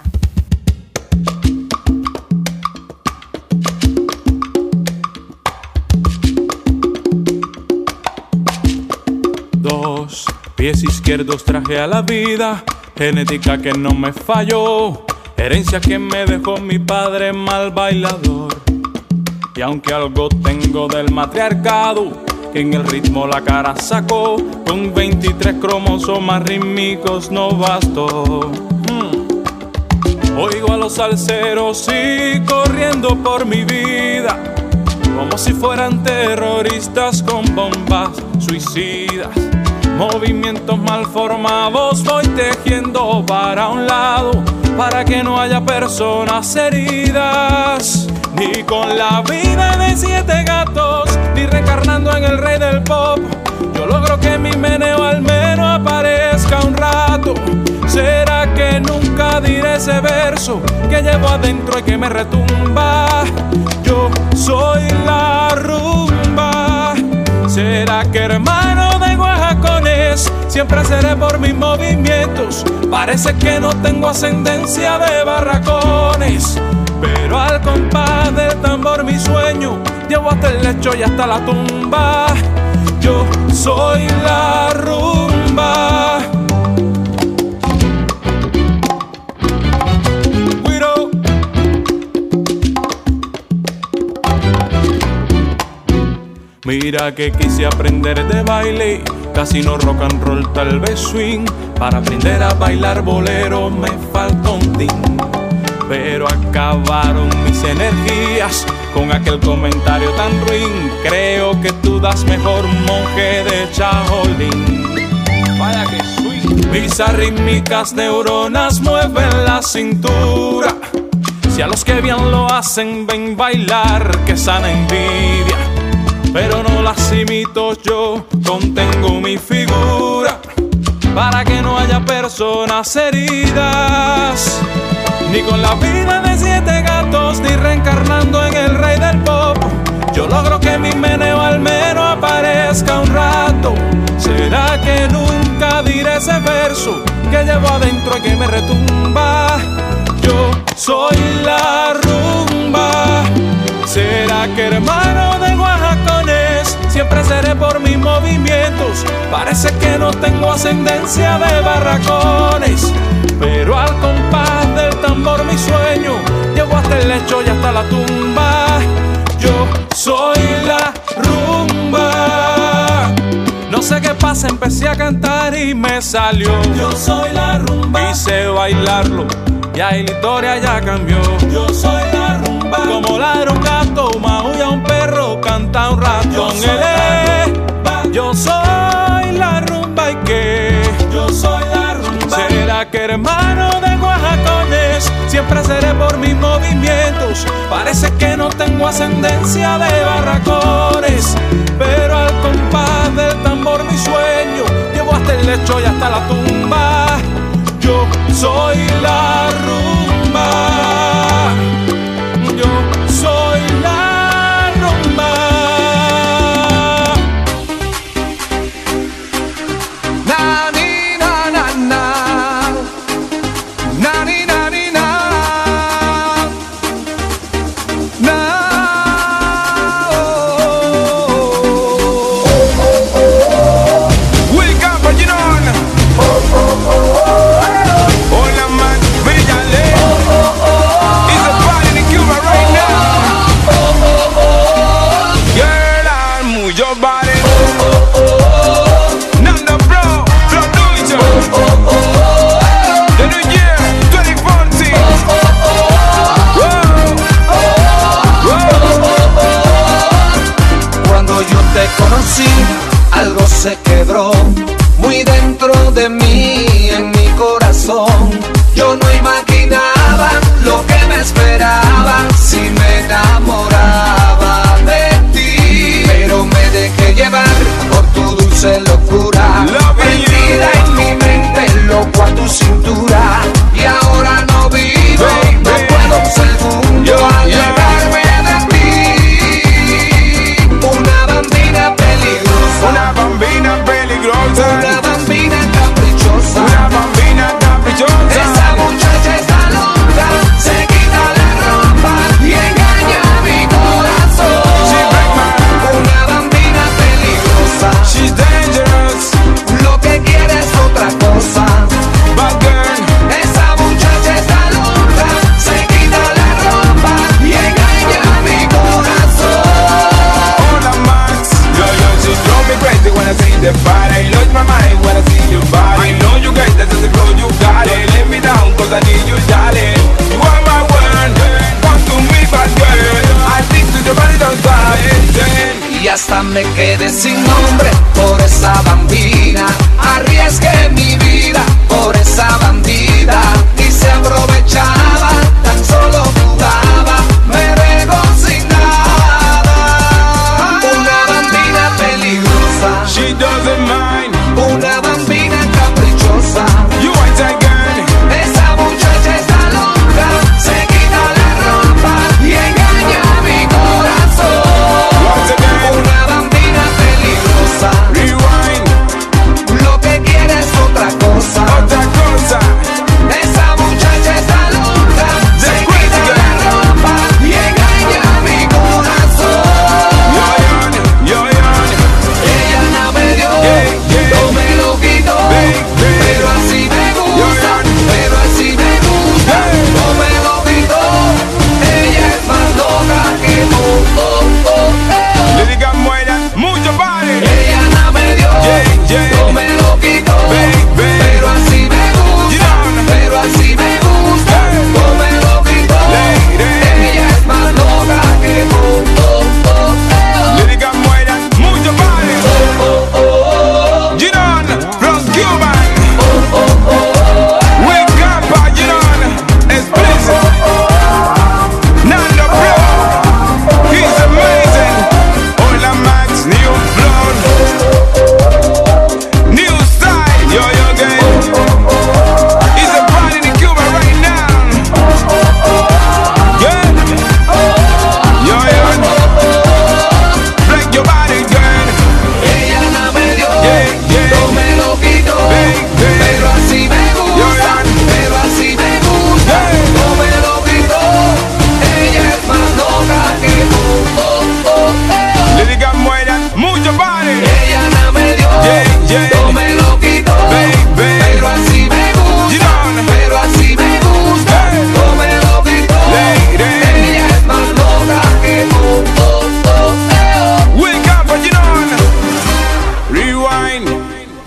Dos pies izquierdos traje a la vida, genética que no me falló, herencia que me dejó mi padre mal bailador. Y aunque algo tengo del matriarcado, que en el ritmo la cara sacó, con veintitrés cromosomas rítmicos no bastó. hmm. Oigo a los salseros y corriendo por mi vida, como si fueran terroristas con bombas suicidas. Movimientos mal formados voy tejiendo para un lado, para que no haya personas heridas. Ni con la vida de siete gatos, ni reencarnando en el rey del pop, yo logro que mi meneo al menos aparezca un rato. ¿Será que nunca diré ese verso que llevo adentro y que me retumba? Yo soy la rumba. ¿Será que hermano de guajacones siempre seré por mis movimientos? Parece que no tengo ascendencia de barracones, pero al compás del tambor mi sueño llevo hasta el lecho y hasta la tumba. Yo soy la rumba. Guiro. Mira que quise aprender de baile, casi no rock and roll, tal vez swing. Para aprender a bailar bolero me falta un tin, pero acabaron mis energías con aquel comentario tan ruin. Creo que tú das mejor, monje de Shaolin. Vaya que swing. Mis arrítmicas neuronas mueven la cintura. Si a los que bien lo hacen ven bailar, que sana envidia. Pero no las imito yo, contengo mi figura, para que no haya personas heridas. Ni con la vida de siete gatos, ni reencarnando en el rey del pop, yo logro que mi meneo al menos aparezca un rato. ¿Será que nunca diré ese verso que llevo adentro y que me retumba? Yo soy la rumba. ¿Será que hermano de guajacones siempre seré por mis movimientos? Parece que no tengo ascendencia de barracones, pero al compás del tambor mi sueño llevo hasta el lecho y hasta la tumba. Yo soy la rumba. No sé qué pasa, empecé a cantar y me salió. Yo soy la rumba. Quise bailarlo y ahí la historia ya cambió. Yo soy la rumba. Como ladra un gato, maulla un perro, canta un ratón. Yo soy, yo soy la rumba. ¿Y qué? Yo soy la rumba. ¿Será que hermano de guajacones siempre seré por mis movimientos? Parece que no tengo ascendencia de barracones, pero al compás del tambor mi sueño llevo hasta el lecho y hasta la tumba. Yo soy la rumba. Yo soy la rumba. Na ni na na na, na ni na ni na, na. Wake up, you know. Hola man, brillale. It's a party in Cuba right now. Girl, I'll move your body. Nando Bro, producer. The new year, twenty fourteen. Cuando yo te conocí, algo se quebró muy dentro de mí, en mi corazón. Yo no imaginaba lo que me esperaba si me enamoraba de ti, pero me dejé llevar por tu dulce locura, prendida en mi mente, loco a tu cintura, y ahora no vivo, no puedo un segundo alejarme de ti. Una bambina peligrosa, Una bambina peligrosa, una bambina caprichosa, una bambina caprichosa. esa muchacha está loca, se quita la ropa y engaña a mi corazón. She break my heart. Una bambina peligrosa, She's dangerous. quedé sin nombre por esa bambina. Arriesgué mi vida por esa bandida y se aprovechaba, tan solo jugaba, me dejó sin nada. Una bambina peligrosa, She doesn't mind. una bambina caprichosa. You want that girl? Esa muchacha está loca, se quita la ropa y engaña mi corazón. Once again. Una bambina peligrosa, Rewind. lo que quiere es otra cosa. Otra cosa. Esa muchacha está loca, The se crazy quita girl. la ropa y engaña mi corazón. Yo, yo, yo, yo. Ella no me dio, Yeah, yeah. no me lo quitó, Baby. pero así me gusta, Yo, yo. pero así me gusta, Hey. no me lo quitó. Ella es más loca que oh, oh, oh, eh. Lady got more than mucho body. Ella no me dio, Yeah, yeah. no me lo quitó, Baby. pero así me gusta, You know. pero así me gusta, Hey. no me lo quitó. Lady. Ella es más loca que oh, oh, oh, eh. Lady got more than mucho body. Oh, oh, oh. You know, from Cuban. We Campa, you know, explicit. Nando Pro, he's amazing. Hola Max, new blonde, new style, yo yo gang. He's a party in Cuba right now. Yeah, yo yo. Break your body, girl. Ella no me dio, Yeah, yeah. no me lo quitó, Baby. pero así me gusta, pero así me gusta, Yeah. no me lo quitó. Ella es más loca que oh, oh, oh, eh. Lady got more than mucho body. Ella no me dio, Yeah, yeah. no me lo quitó, Baby. pero así me You gusta, know. pero así me gusta, Hey. no me lo quitó. Lady. Ella es más loca que oh, oh, oh, eh. We Campa, you know. Rewind.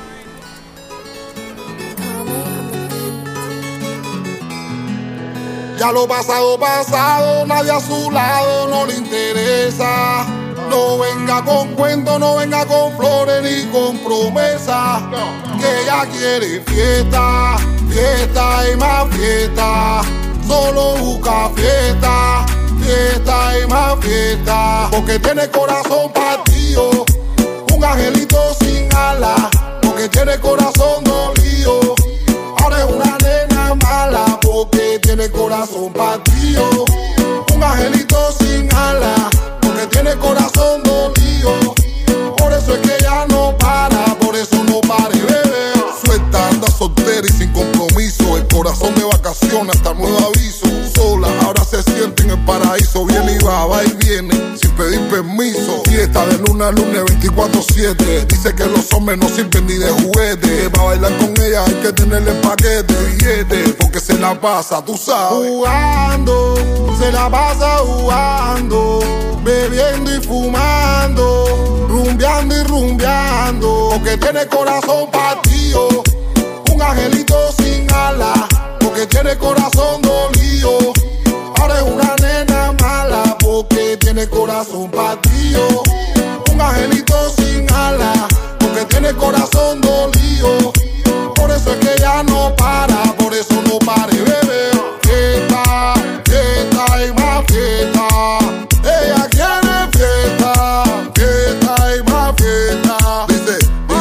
Ya lo pasado, pasado, nadie a su lado no le interesa. No venga con cuento, no venga con flores ni con promesas. Que ella quiere fiesta, fiesta y más fiesta. Solo busca fiesta, fiesta y más fiesta. Porque tiene corazón partido, un angelito sin alas. Porque tiene corazón dolido, ahora es una nena mala. Porque tiene corazón partido, un angelito sin alas. Porque tiene corazón dolido, por eso es que ella no para, por eso no pare, bebé. Suelta, anda soltera y sin compromiso, el corazón de vacaciones hasta nuevo aviso. Sola, ahora se siente en el paraíso, viene y va, va y viene, sin pedir permiso. Fiesta de luna a lunes veinticuatro siete, dice que los hombres no sirven ni de juguete. Para bailar con ella hay que tenerle paquete, billete, porque se la pasa, tú sabes. Jugando, se la pasa jugando, bebiendo y fumando, rumbeando y rumbeando. Porque tiene corazón partido, un angelito sin alas. Porque tiene corazón dolido, ahora es una nena mala. Porque tiene corazón partido, un angelito sin alas. Porque tiene corazón dolido, por eso es que ella no para, por eso no pare, bebé. Fiesta, fiesta y más fiesta. Ella quiere fiesta, fiesta y más fiesta. Dice,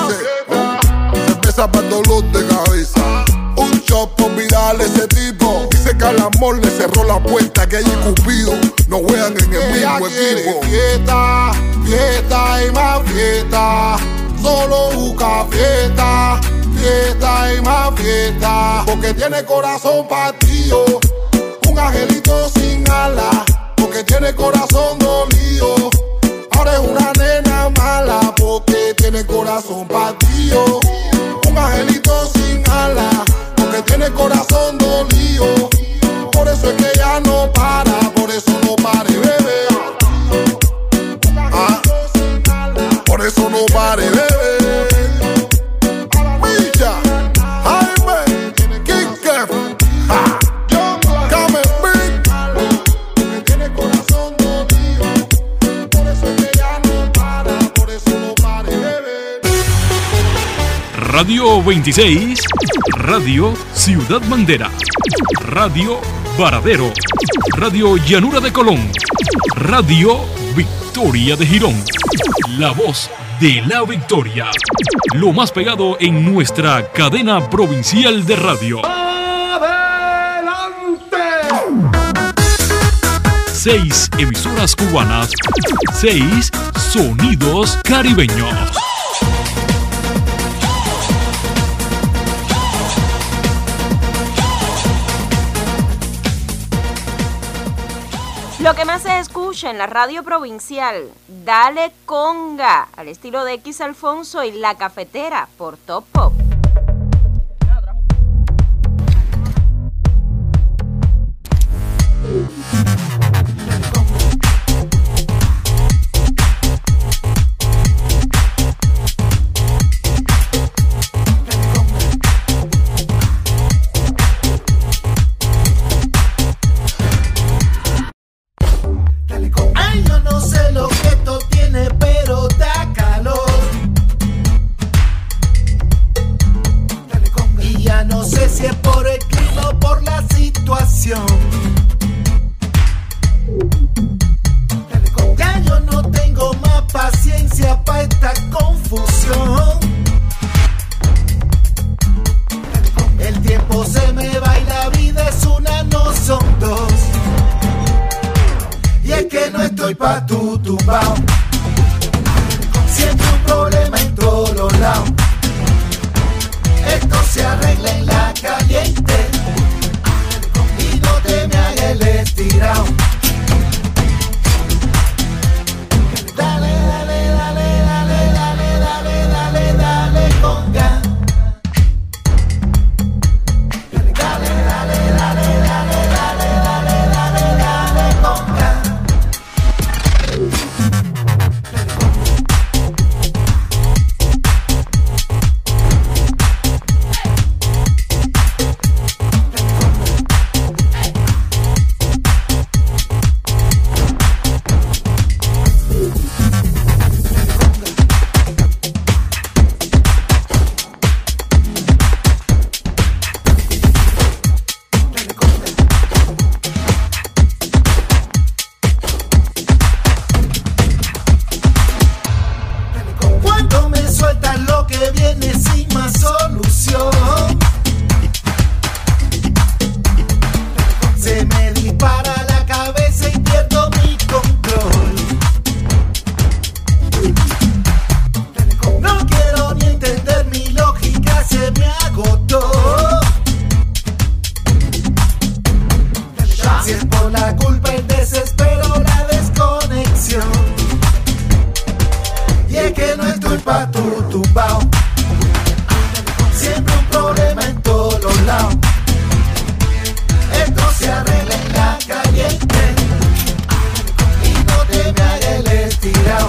dice, cerveza para el dolor de cabeza. Un shot por mirar ese tipo. Dice que al amor le cerró la puerta, que ella y Cupido no juegan en el mismo equipo. Fiesta, fiesta y más fiesta. Solo busca fiesta, fiesta y más fiesta. Porque tiene corazón partido, un angelito sin alas. Porque tiene corazón dolido, ahora es una nena mala. Porque tiene corazón partido, un angelito sin alas. Porque tiene corazón dolido, por eso es que ella no para, por eso no pare, bebé. Ah, por eso no pare, bebé. Milla, Jaime, Kike, ah, Come Big. Porque tiene corazón dolido, por eso es que ella no para, por eso no Radio veintiséis, Radio Ciudad Bandera, Radio Varadero, Radio Llanura de Colón, Radio Victoria de Girón, la voz de la Victoria, lo más pegado en nuestra cadena provincial de radio. Seis emisoras cubanas, seis sonidos caribeños. Lo que más se escucha en la radio provincial, Dale Conga, al estilo de X Alfonso y La Cafetera por Top Pop. Ay, yo no sé lo que esto tiene, pero da calor. Y ya no sé si es por el clima o por la situación. Ya yo no tengo más paciencia para esta confusión. El tiempo se me va y la vida es una, no son dos. Y es que no estoy pa' tu tumbao. Siempre un problema en todos los lados. Esto se arregla en la caliente. Y no te me hagas el estirao. Dale, dale, dale, dale, dale, dale, dale, dale, conga. Dale, dale, dale, dale, dale, dale, dale, dale, conga. Cuando me sueltas lo que viene sin más solución, se me dispara la cabeza y pierdo mi control. No quiero ni entender, mi lógica se me agotó. Si es por la culpa, el desespero, la desconexión. Y es que no estoy pa' tu tumbao. Siempre un problema en todos los lados. Esto se arregla en la caliente. Y no te me hagas el estirao.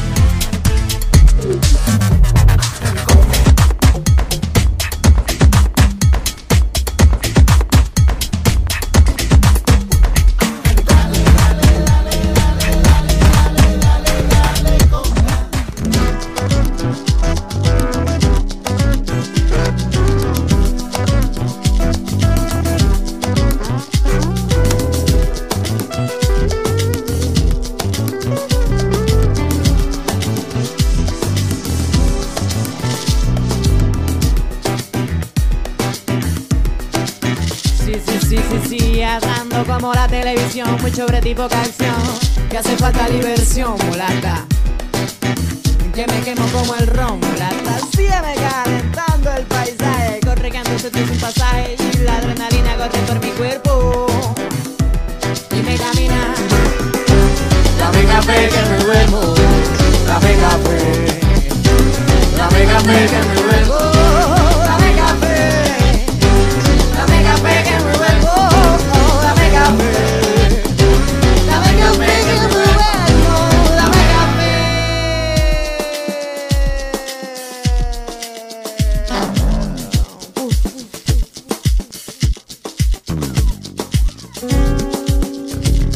Sí, sí, sí, sí, sí, andando como la televisión, mucho brete y poca acción, que hace falta diversión, mulata, que me quemo como el ron, mulata, sígueme calentando el paisaje, corriendo esto es un pasaje, y la adrenalina corre por mi cuerpo, y me camina, dame café que me duermo, dame café, dame café que me duermo, dame café. Dame café que me vuelvo, oh, dame café. Dame café que me vuelvo, dame café.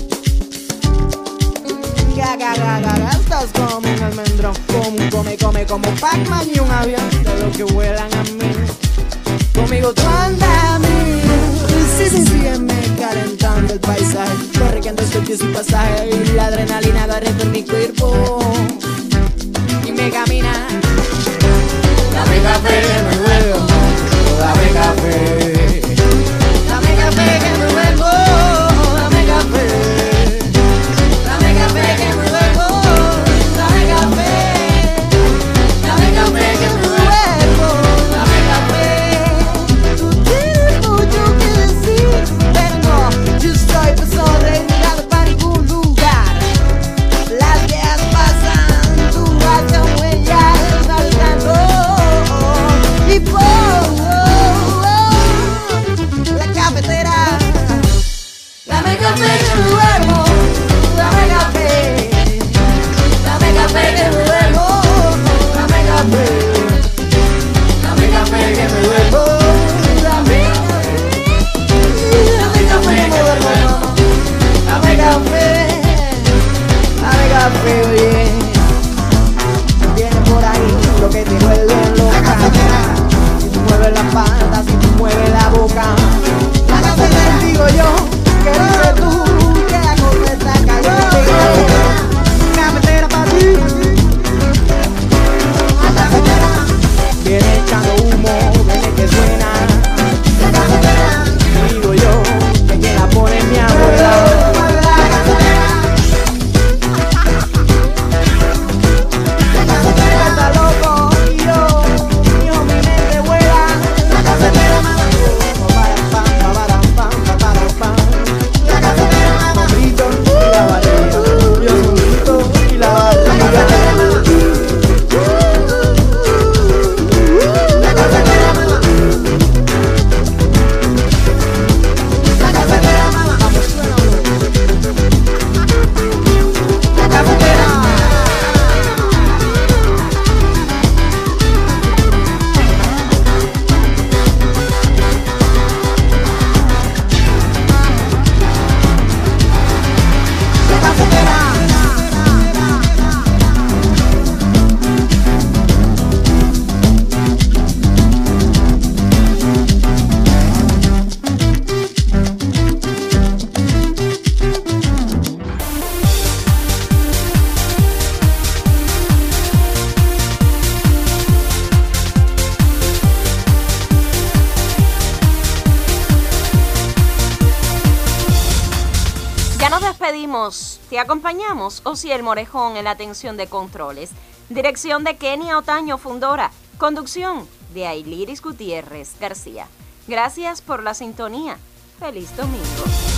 Ga, ga, ga, ga, ga, estás como un almendrón, como un come, come, como Pac-Man y un avión de los que vuelan a mí. Conmigo tú andas a mí. Sí, sí, sígueme calentando el paisaje, corriendo estos y pasaje y la adrenalina agarre por mi cuerpo y me camina. Dame café que me vuelvo, dame café, dame café que me vuelvo, dame café, dame café que me vuelvo, dame café, dame café que me vuelvo, dame café. Tú tienes mucho que decir, pero no, yo estoy pasando de mirada para ningún lugar. Las días pasan, tú vas a huellar saltando. Y oh, oh, oh, la cafetera. Dame café que me duermo, dame café, dame café que me duermo, dame café, dame café que me duermo, dame café, dame café que me duermo, dame café, dame café, oye. Viene por ahí lo que te vuelve loca. Si tú mueves la espalda, si tú mueves la boca, la cafetera digo yo, que dices tú, que la cosa está caliente. Cafetera para ti. La cafetera viene echando humo, viene que suena. La cafetera digo yo, que quien la pone es mi abuela. La cafetera. La cafetera está loco y yo, yo mi mente vuela. La cafetera mama. La cafetera mama. Grito y la barriga, yo grito y la barriga. La cafetera mama. La cafetera mama. La cafetera mama. Vamos, suénalo. La cafetera. Ya nos despedimos. Te acompañamos, Osiel Morejón en la atención de controles. Dirección de Kenia Otaño Fundora. Conducción de Ailiris Gutiérrez García. Gracias por la sintonía. Feliz domingo.